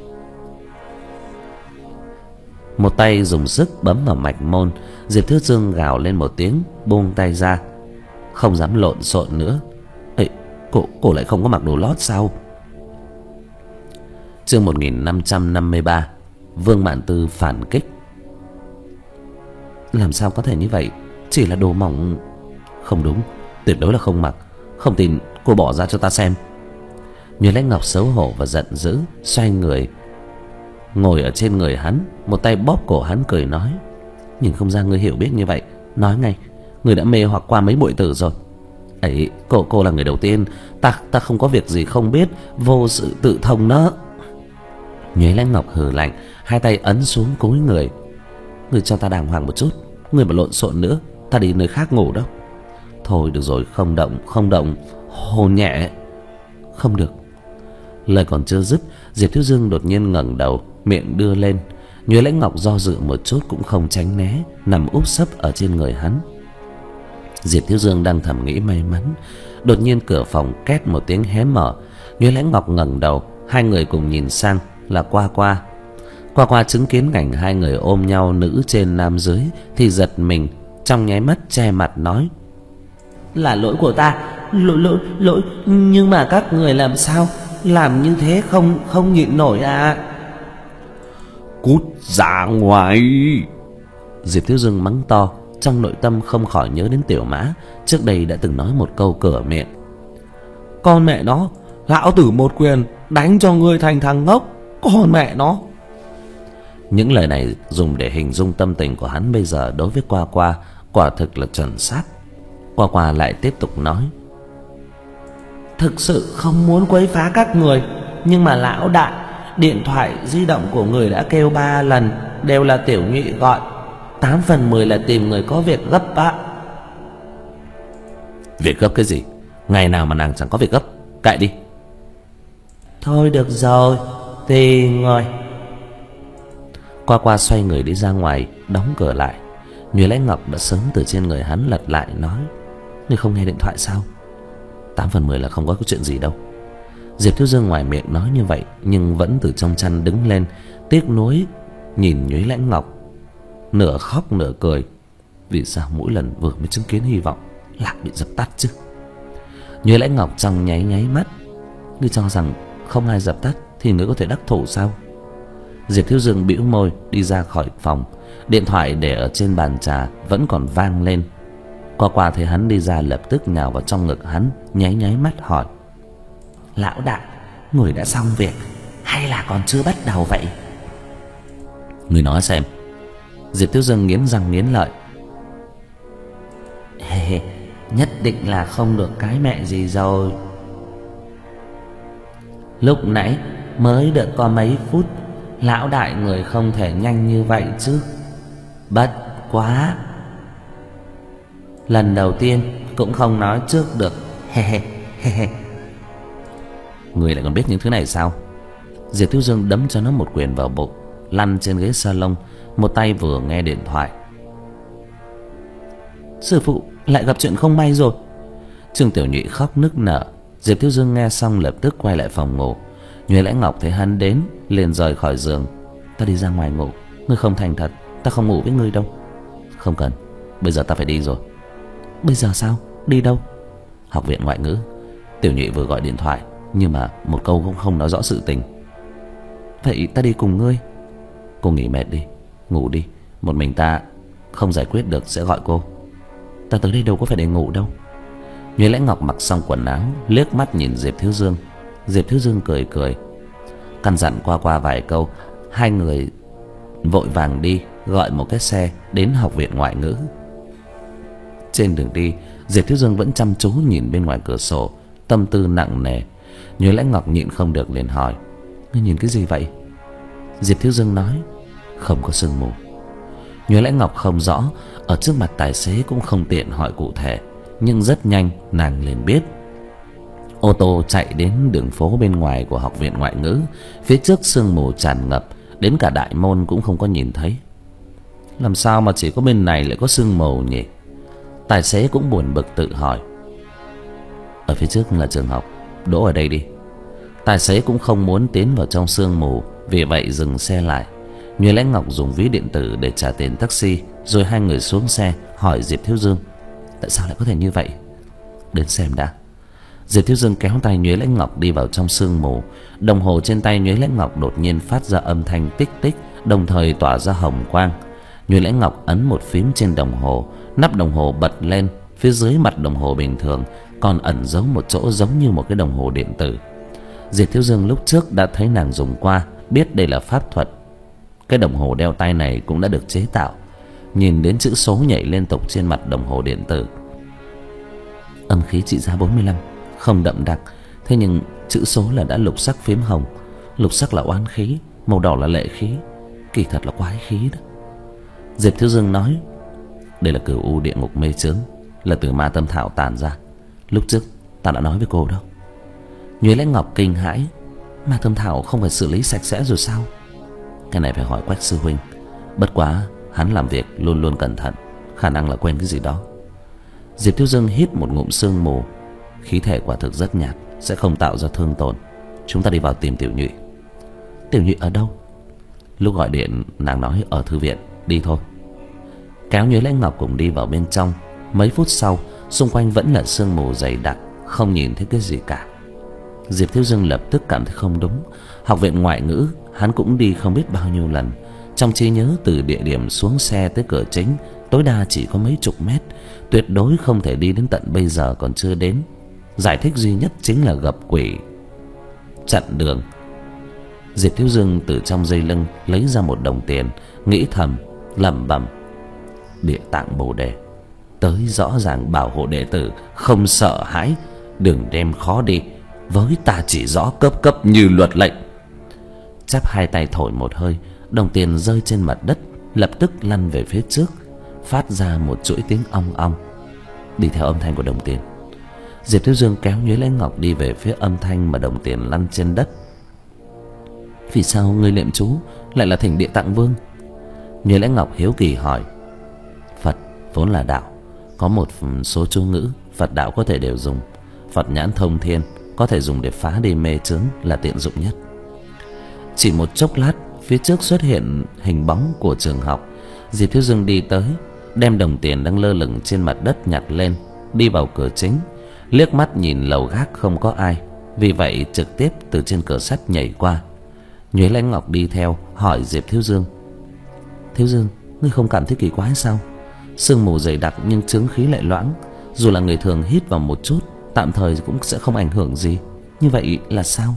Một tay dùng sức bấm vào mạch môn, Diệp Thiếu Dương gào lên một tiếng, buông tay ra, không dám lộn xộn nữa. Ê, cô cô lại không có mặc đồ lót sao? Chương một nghìn năm trăm năm mươi ba, Vương Mạn Tư phản kích. Làm sao có thể như vậy? Chỉ là đồ mỏng. Không đúng, tuyệt đối là không mặc. Không tin cô bỏ ra cho ta xem. Nhuế Lãnh Ngọc xấu hổ và giận dữ, xoay người ngồi ở trên người hắn, một tay bóp cổ hắn, cười nói: nhìn không ra ngươi hiểu biết như vậy, nói ngay, ngươi đã mê hoặc qua mấy muội tử rồi. Ấy, cô cô là người đầu tiên, ta ta không có việc gì không biết, vô sự tự thông đó. Nhuế Lãnh Ngọc hừ lạnh, hai tay ấn xuống cúi người. Ngươi cho ta đàng hoàng một chút, ngươi mà lộn xộn nữa, ta đi nơi khác ngủ đó. Thôi được rồi, không động, không động, hôn nhẹ. Không được. Lời còn chưa dứt, Diệp Thiếu Dương đột nhiên ngẩng đầu, miệng đưa lên. Nhuế Lãnh Ngọc do dự một chút cũng không tránh né, nằm úp sấp ở trên người hắn. Diệp Thiếu Dương đang thầm nghĩ may mắn, đột nhiên cửa phòng két một tiếng hé mở. Nhuế Lãnh Ngọc ngẩng đầu, hai người cùng nhìn sang, là Qua Qua. Qua Qua chứng kiến cảnh hai người ôm nhau, nữ trên nam dưới, thì giật mình, trong nháy mắt che mặt nói: là lỗi của ta, lỗi lỗi lỗi, nhưng mà các người làm sao làm như thế không không nhịn nổi à? Cút ra ngoài! Diệp Thiếu Dương mắng to, trong nội tâm không khỏi nhớ đến Tiểu Mã trước đây đã từng nói một câu cửa miệng: con mẹ nó, lão tử một quyền đánh cho ngươi thành thằng ngốc, con mẹ nó. Những lời này dùng để hình dung tâm tình của hắn bây giờ đối với Qua Qua quả thực là chuẩn xác. Qua Qua lại tiếp tục nói: thực sự không muốn quấy phá các người, nhưng mà lão đại, điện thoại di động của người đã kêu ba lần, đều là Tiểu Nhụy gọi, tám phần mười là tìm người có việc gấp á. Việc gấp cái gì? Ngày nào mà nàng chẳng có việc gấp. Cạy đi. Thôi được rồi, tùy người. Qua Qua xoay người đi ra ngoài, đóng cửa lại. Nhuế Lãnh Ngọc đã sớm từ trên người hắn lật lại, nói: ngươi không nghe điện thoại sao? Tám phần mười là không có cái chuyện gì đâu. Diệp Thiếu Dương ngoài miệng nói như vậy, nhưng vẫn từ trong chăn đứng lên, tiếc nuối nhìn Nhuế Lãnh Ngọc, nửa khóc nửa cười. Vì sao mỗi lần vừa mới chứng kiến hy vọng lại bị dập tắt chứ? Nhuế Lãnh Ngọc trong nháy nháy mắt: ngươi cho rằng không ai dập tắt thì ngươi có thể đắc thủ sao? Diệp Thiếu Dương bĩu môi đi ra khỏi phòng. Điện thoại để ở trên bàn trà vẫn còn vang lên. Qua Qua thấy hắn đi ra, lập tức nhào vào trong ngực hắn, nháy nháy mắt hỏi: lão đại, người đã xong việc hay là còn chưa bắt đầu vậy? Người nói xem. Diệp Thiếu Dương nghiến răng nghiến lợi: Hề, nhất định là không được cái mẹ gì rồi. Lúc nãy mới được có mấy phút, lão đại người không thể nhanh như vậy chứ. Bất quá lần đầu tiên cũng không nói trước được. He he he he. Người lại còn biết những thứ này sao? Diệp Thiếu Dương đấm cho nó một quyền vào bụng, lăn trên ghế salon, một tay vừa nghe điện thoại. Sư phụ lại gặp chuyện không may rồi. Trương Tiểu Nhụy khóc nức nở. Diệp Thiếu Dương nghe xong lập tức quay lại phòng ngủ. Nhuế Lãnh Ngọc thấy hắn đến, liền rời khỏi giường. Ta đi ra ngoài ngủ. Ngươi không thành thật, ta không ngủ với ngươi đâu. Không cần, bây giờ ta phải đi rồi. Bây giờ sao? Đi đâu? Học viện ngoại ngữ. Tiểu Nhụy vừa gọi điện thoại, nhưng mà một câu cũng không nói rõ sự tình. Vậy ta đi cùng ngươi. Cô nghỉ mệt đi, ngủ đi. Một mình ta không giải quyết được sẽ gọi cô. Ta tới đây đâu có phải để ngủ đâu. Nhuế Lãnh Ngọc mặc xong quần áo, liếc mắt nhìn Diệp Thiếu Dương. Diệp Thiếu Dương cười cười, căn dặn Qua Qua vài câu. Hai người vội vàng đi, gọi một cái xe đến học viện ngoại ngữ. Trên đường đi, Diệp Thiếu Dương vẫn chăm chú nhìn bên ngoài cửa sổ, tâm tư nặng nề. Nhuế Lãnh Ngọc nhịn không được liền hỏi: ngươi nhìn cái gì vậy? Diệp Thiếu Dương nói: không có sương mù. Nhuế Lãnh Ngọc không rõ, ở trước mặt tài xế cũng không tiện hỏi cụ thể, nhưng rất nhanh nàng liền biết. Ô tô chạy đến đường phố bên ngoài của học viện ngoại ngữ. Phía trước sương mù tràn ngập, đến cả đại môn cũng không có nhìn thấy. Làm sao mà chỉ có bên này lại có sương mù nhỉ? Tài xế cũng buồn bực tự hỏi. Ở phía trước là trường học, đỗ ở đây đi. Tài xế cũng không muốn tiến vào trong sương mù, vì vậy dừng xe lại. Nhuế Lãnh Ngọc dùng ví điện tử để trả tiền taxi, rồi hai người xuống xe hỏi Diệp Thiếu Dương tại sao lại có thể như vậy. Đến xem đã. Diệp Thiếu Dương kéo tay Nhuế Lãnh Ngọc đi vào trong sương mù. Đồng hồ trên tay Nhuế Lãnh Ngọc đột nhiên phát ra âm thanh tích tích, đồng thời tỏa ra hồng quang. Nhuế Lãnh Ngọc ấn một phím trên đồng hồ, nắp đồng hồ bật lên. Phía dưới mặt đồng hồ bình thường còn ẩn giấu một chỗ giống như một cái đồng hồ điện tử. Diệp Thiếu Dương lúc trước đã thấy nàng dùng qua, biết đây là pháp thuật. Cái đồng hồ đeo tay này cũng đã được chế tạo. Nhìn đến chữ số nhảy liên tục trên mặt đồng hồ điện tử. Âm khí trị giá bốn mươi lăm, không đậm đặc, thế nhưng chữ số là đã lục sắc phím hồng. Lục sắc là oán khí, màu đỏ là lệ khí, kỳ thật là quái khí đó. Diệp Thiếu Dương nói, đây là cửu u địa ngục mê chướng, là từ ma tâm thảo tàn ra. Lúc trước ta đã nói với cô đâu. Nhuế Lãnh Ngọc kinh hãi, ma tâm thảo không phải xử lý sạch sẽ rồi sao? Cái này phải hỏi Quách sư huynh. Bất quá hắn làm việc luôn luôn cẩn thận, khả năng là quên cái gì đó. Diệp Thiếu Dương hít một ngụm sương mù. Khí thể quả thực rất nhạt, sẽ không tạo ra thương tổn. Chúng ta đi vào tìm Tiểu Nhụy. Tiểu Nhụy ở đâu? Lúc gọi điện nàng nói ở thư viện. Đi thôi. Kéo Nhuế Lãnh Ngọc cùng đi vào bên trong. Mấy phút sau, xung quanh vẫn là sương mù dày đặc, không nhìn thấy cái gì cả. Diệp Thiếu Dương lập tức cảm thấy không đúng. Học viện ngoại ngữ hắn cũng đi không biết bao nhiêu lần. Trong trí nhớ từ địa điểm xuống xe tới cửa chính tối đa chỉ có mấy chục mét, tuyệt đối không thể đi đến tận bây giờ còn chưa đến. Giải thích duy nhất chính là gặp quỷ chặn đường. Diệp Thiếu Dương từ trong dây lưng lấy ra một đồng tiền, nghĩ thầm lẩm bẩm, Địa Tạng Bồ Đề tới rõ ràng bảo hộ đệ tử, không sợ hãi, đừng đem khó đi, với ta chỉ rõ cấp cấp như luật lệnh. Chắp hai tay thổi một hơi, đồng tiền rơi trên mặt đất, lập tức lăn về phía trước, phát ra một chuỗi tiếng ong ong. Đi theo âm thanh của đồng tiền, Diệp Thiếu Dương kéo Nhuế Lãnh Ngọc đi về phía âm thanh mà đồng tiền lăn trên đất. Vì sao người niệm chú lại là thỉnh Địa Tạng Vương? Nhuế Lãnh Ngọc hiếu kỳ hỏi. Phật vốn là đạo, có một số chú ngữ Phật đạo có thể đều dùng. Phật nhãn thông thiên, có thể dùng để phá đi mê chướng là tiện dụng nhất. Chỉ một chốc lát, phía trước xuất hiện hình bóng của trường học. Diệp Thiếu Dương đi tới, đem đồng tiền đang lơ lửng trên mặt đất nhặt lên, đi vào cửa chính. Liếc mắt nhìn lầu gác không có ai, vì vậy trực tiếp từ trên cửa sắt nhảy qua. Nhuế Lãnh Ngọc đi theo, hỏi Diệp Thiếu Dương. Thiếu Dương, ngươi không cảm thấy kỳ quái sao? Sương mù dày đặc nhưng chướng khí lại loãng, dù là người thường hít vào một chút, tạm thời cũng sẽ không ảnh hưởng gì. Như vậy là sao?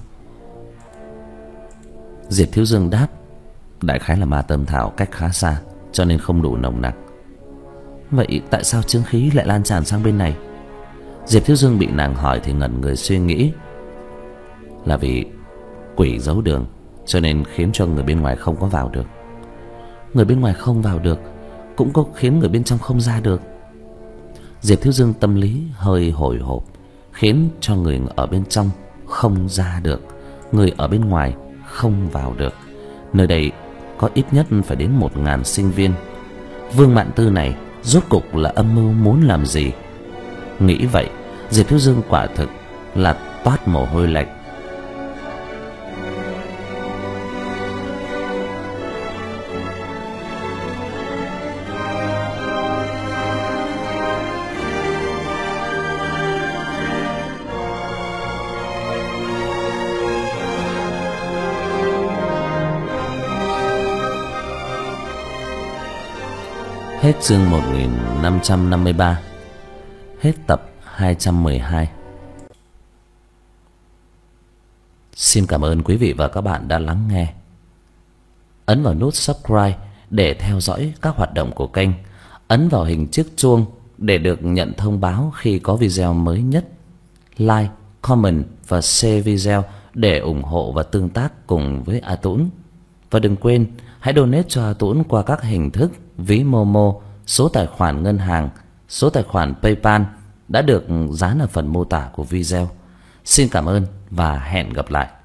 Diệp Thiếu Dương đáp, đại khái là ma tâm thảo cách khá xa, cho nên không đủ nồng nặc. Vậy tại sao chướng khí lại lan tràn sang bên này? Diệp Thiếu Dương bị nàng hỏi thì ngẩn người suy nghĩ. Là vì quỷ giấu đường, cho nên khiến cho người bên ngoài không có vào được. Người bên ngoài không vào được, cũng có khiến người bên trong không ra được. Diệp Thiếu Dương tâm lý hơi hồi hộp, khiến cho người ở bên trong không ra được, người ở bên ngoài không vào được. Nơi đây có ít nhất phải đến một ngàn sinh viên. Vương Mạn Tư này rốt cục là âm mưu muốn làm gì? Nghĩ vậy, Diệp Thiếu Dương quả thực là toát mồ hôi lạnh. Hết chương một nghìn năm trăm năm mươi ba. Hết tập hai trăm mười hai. Xin cảm ơn quý vị và các bạn đã lắng nghe. Ấn vào nút subscribe để theo dõi các hoạt động của kênh. Ấn vào hình chiếc chuông để được nhận thông báo khi có video mới nhất. Like, comment và share video để ủng hộ và tương tác cùng với A Tũng. Và đừng quên hãy donate cho A Tũng qua các hình thức ví Momo, số tài khoản ngân hàng, số tài khoản PayPal đã được dán ở phần mô tả của video. Xin cảm ơn và hẹn gặp lại.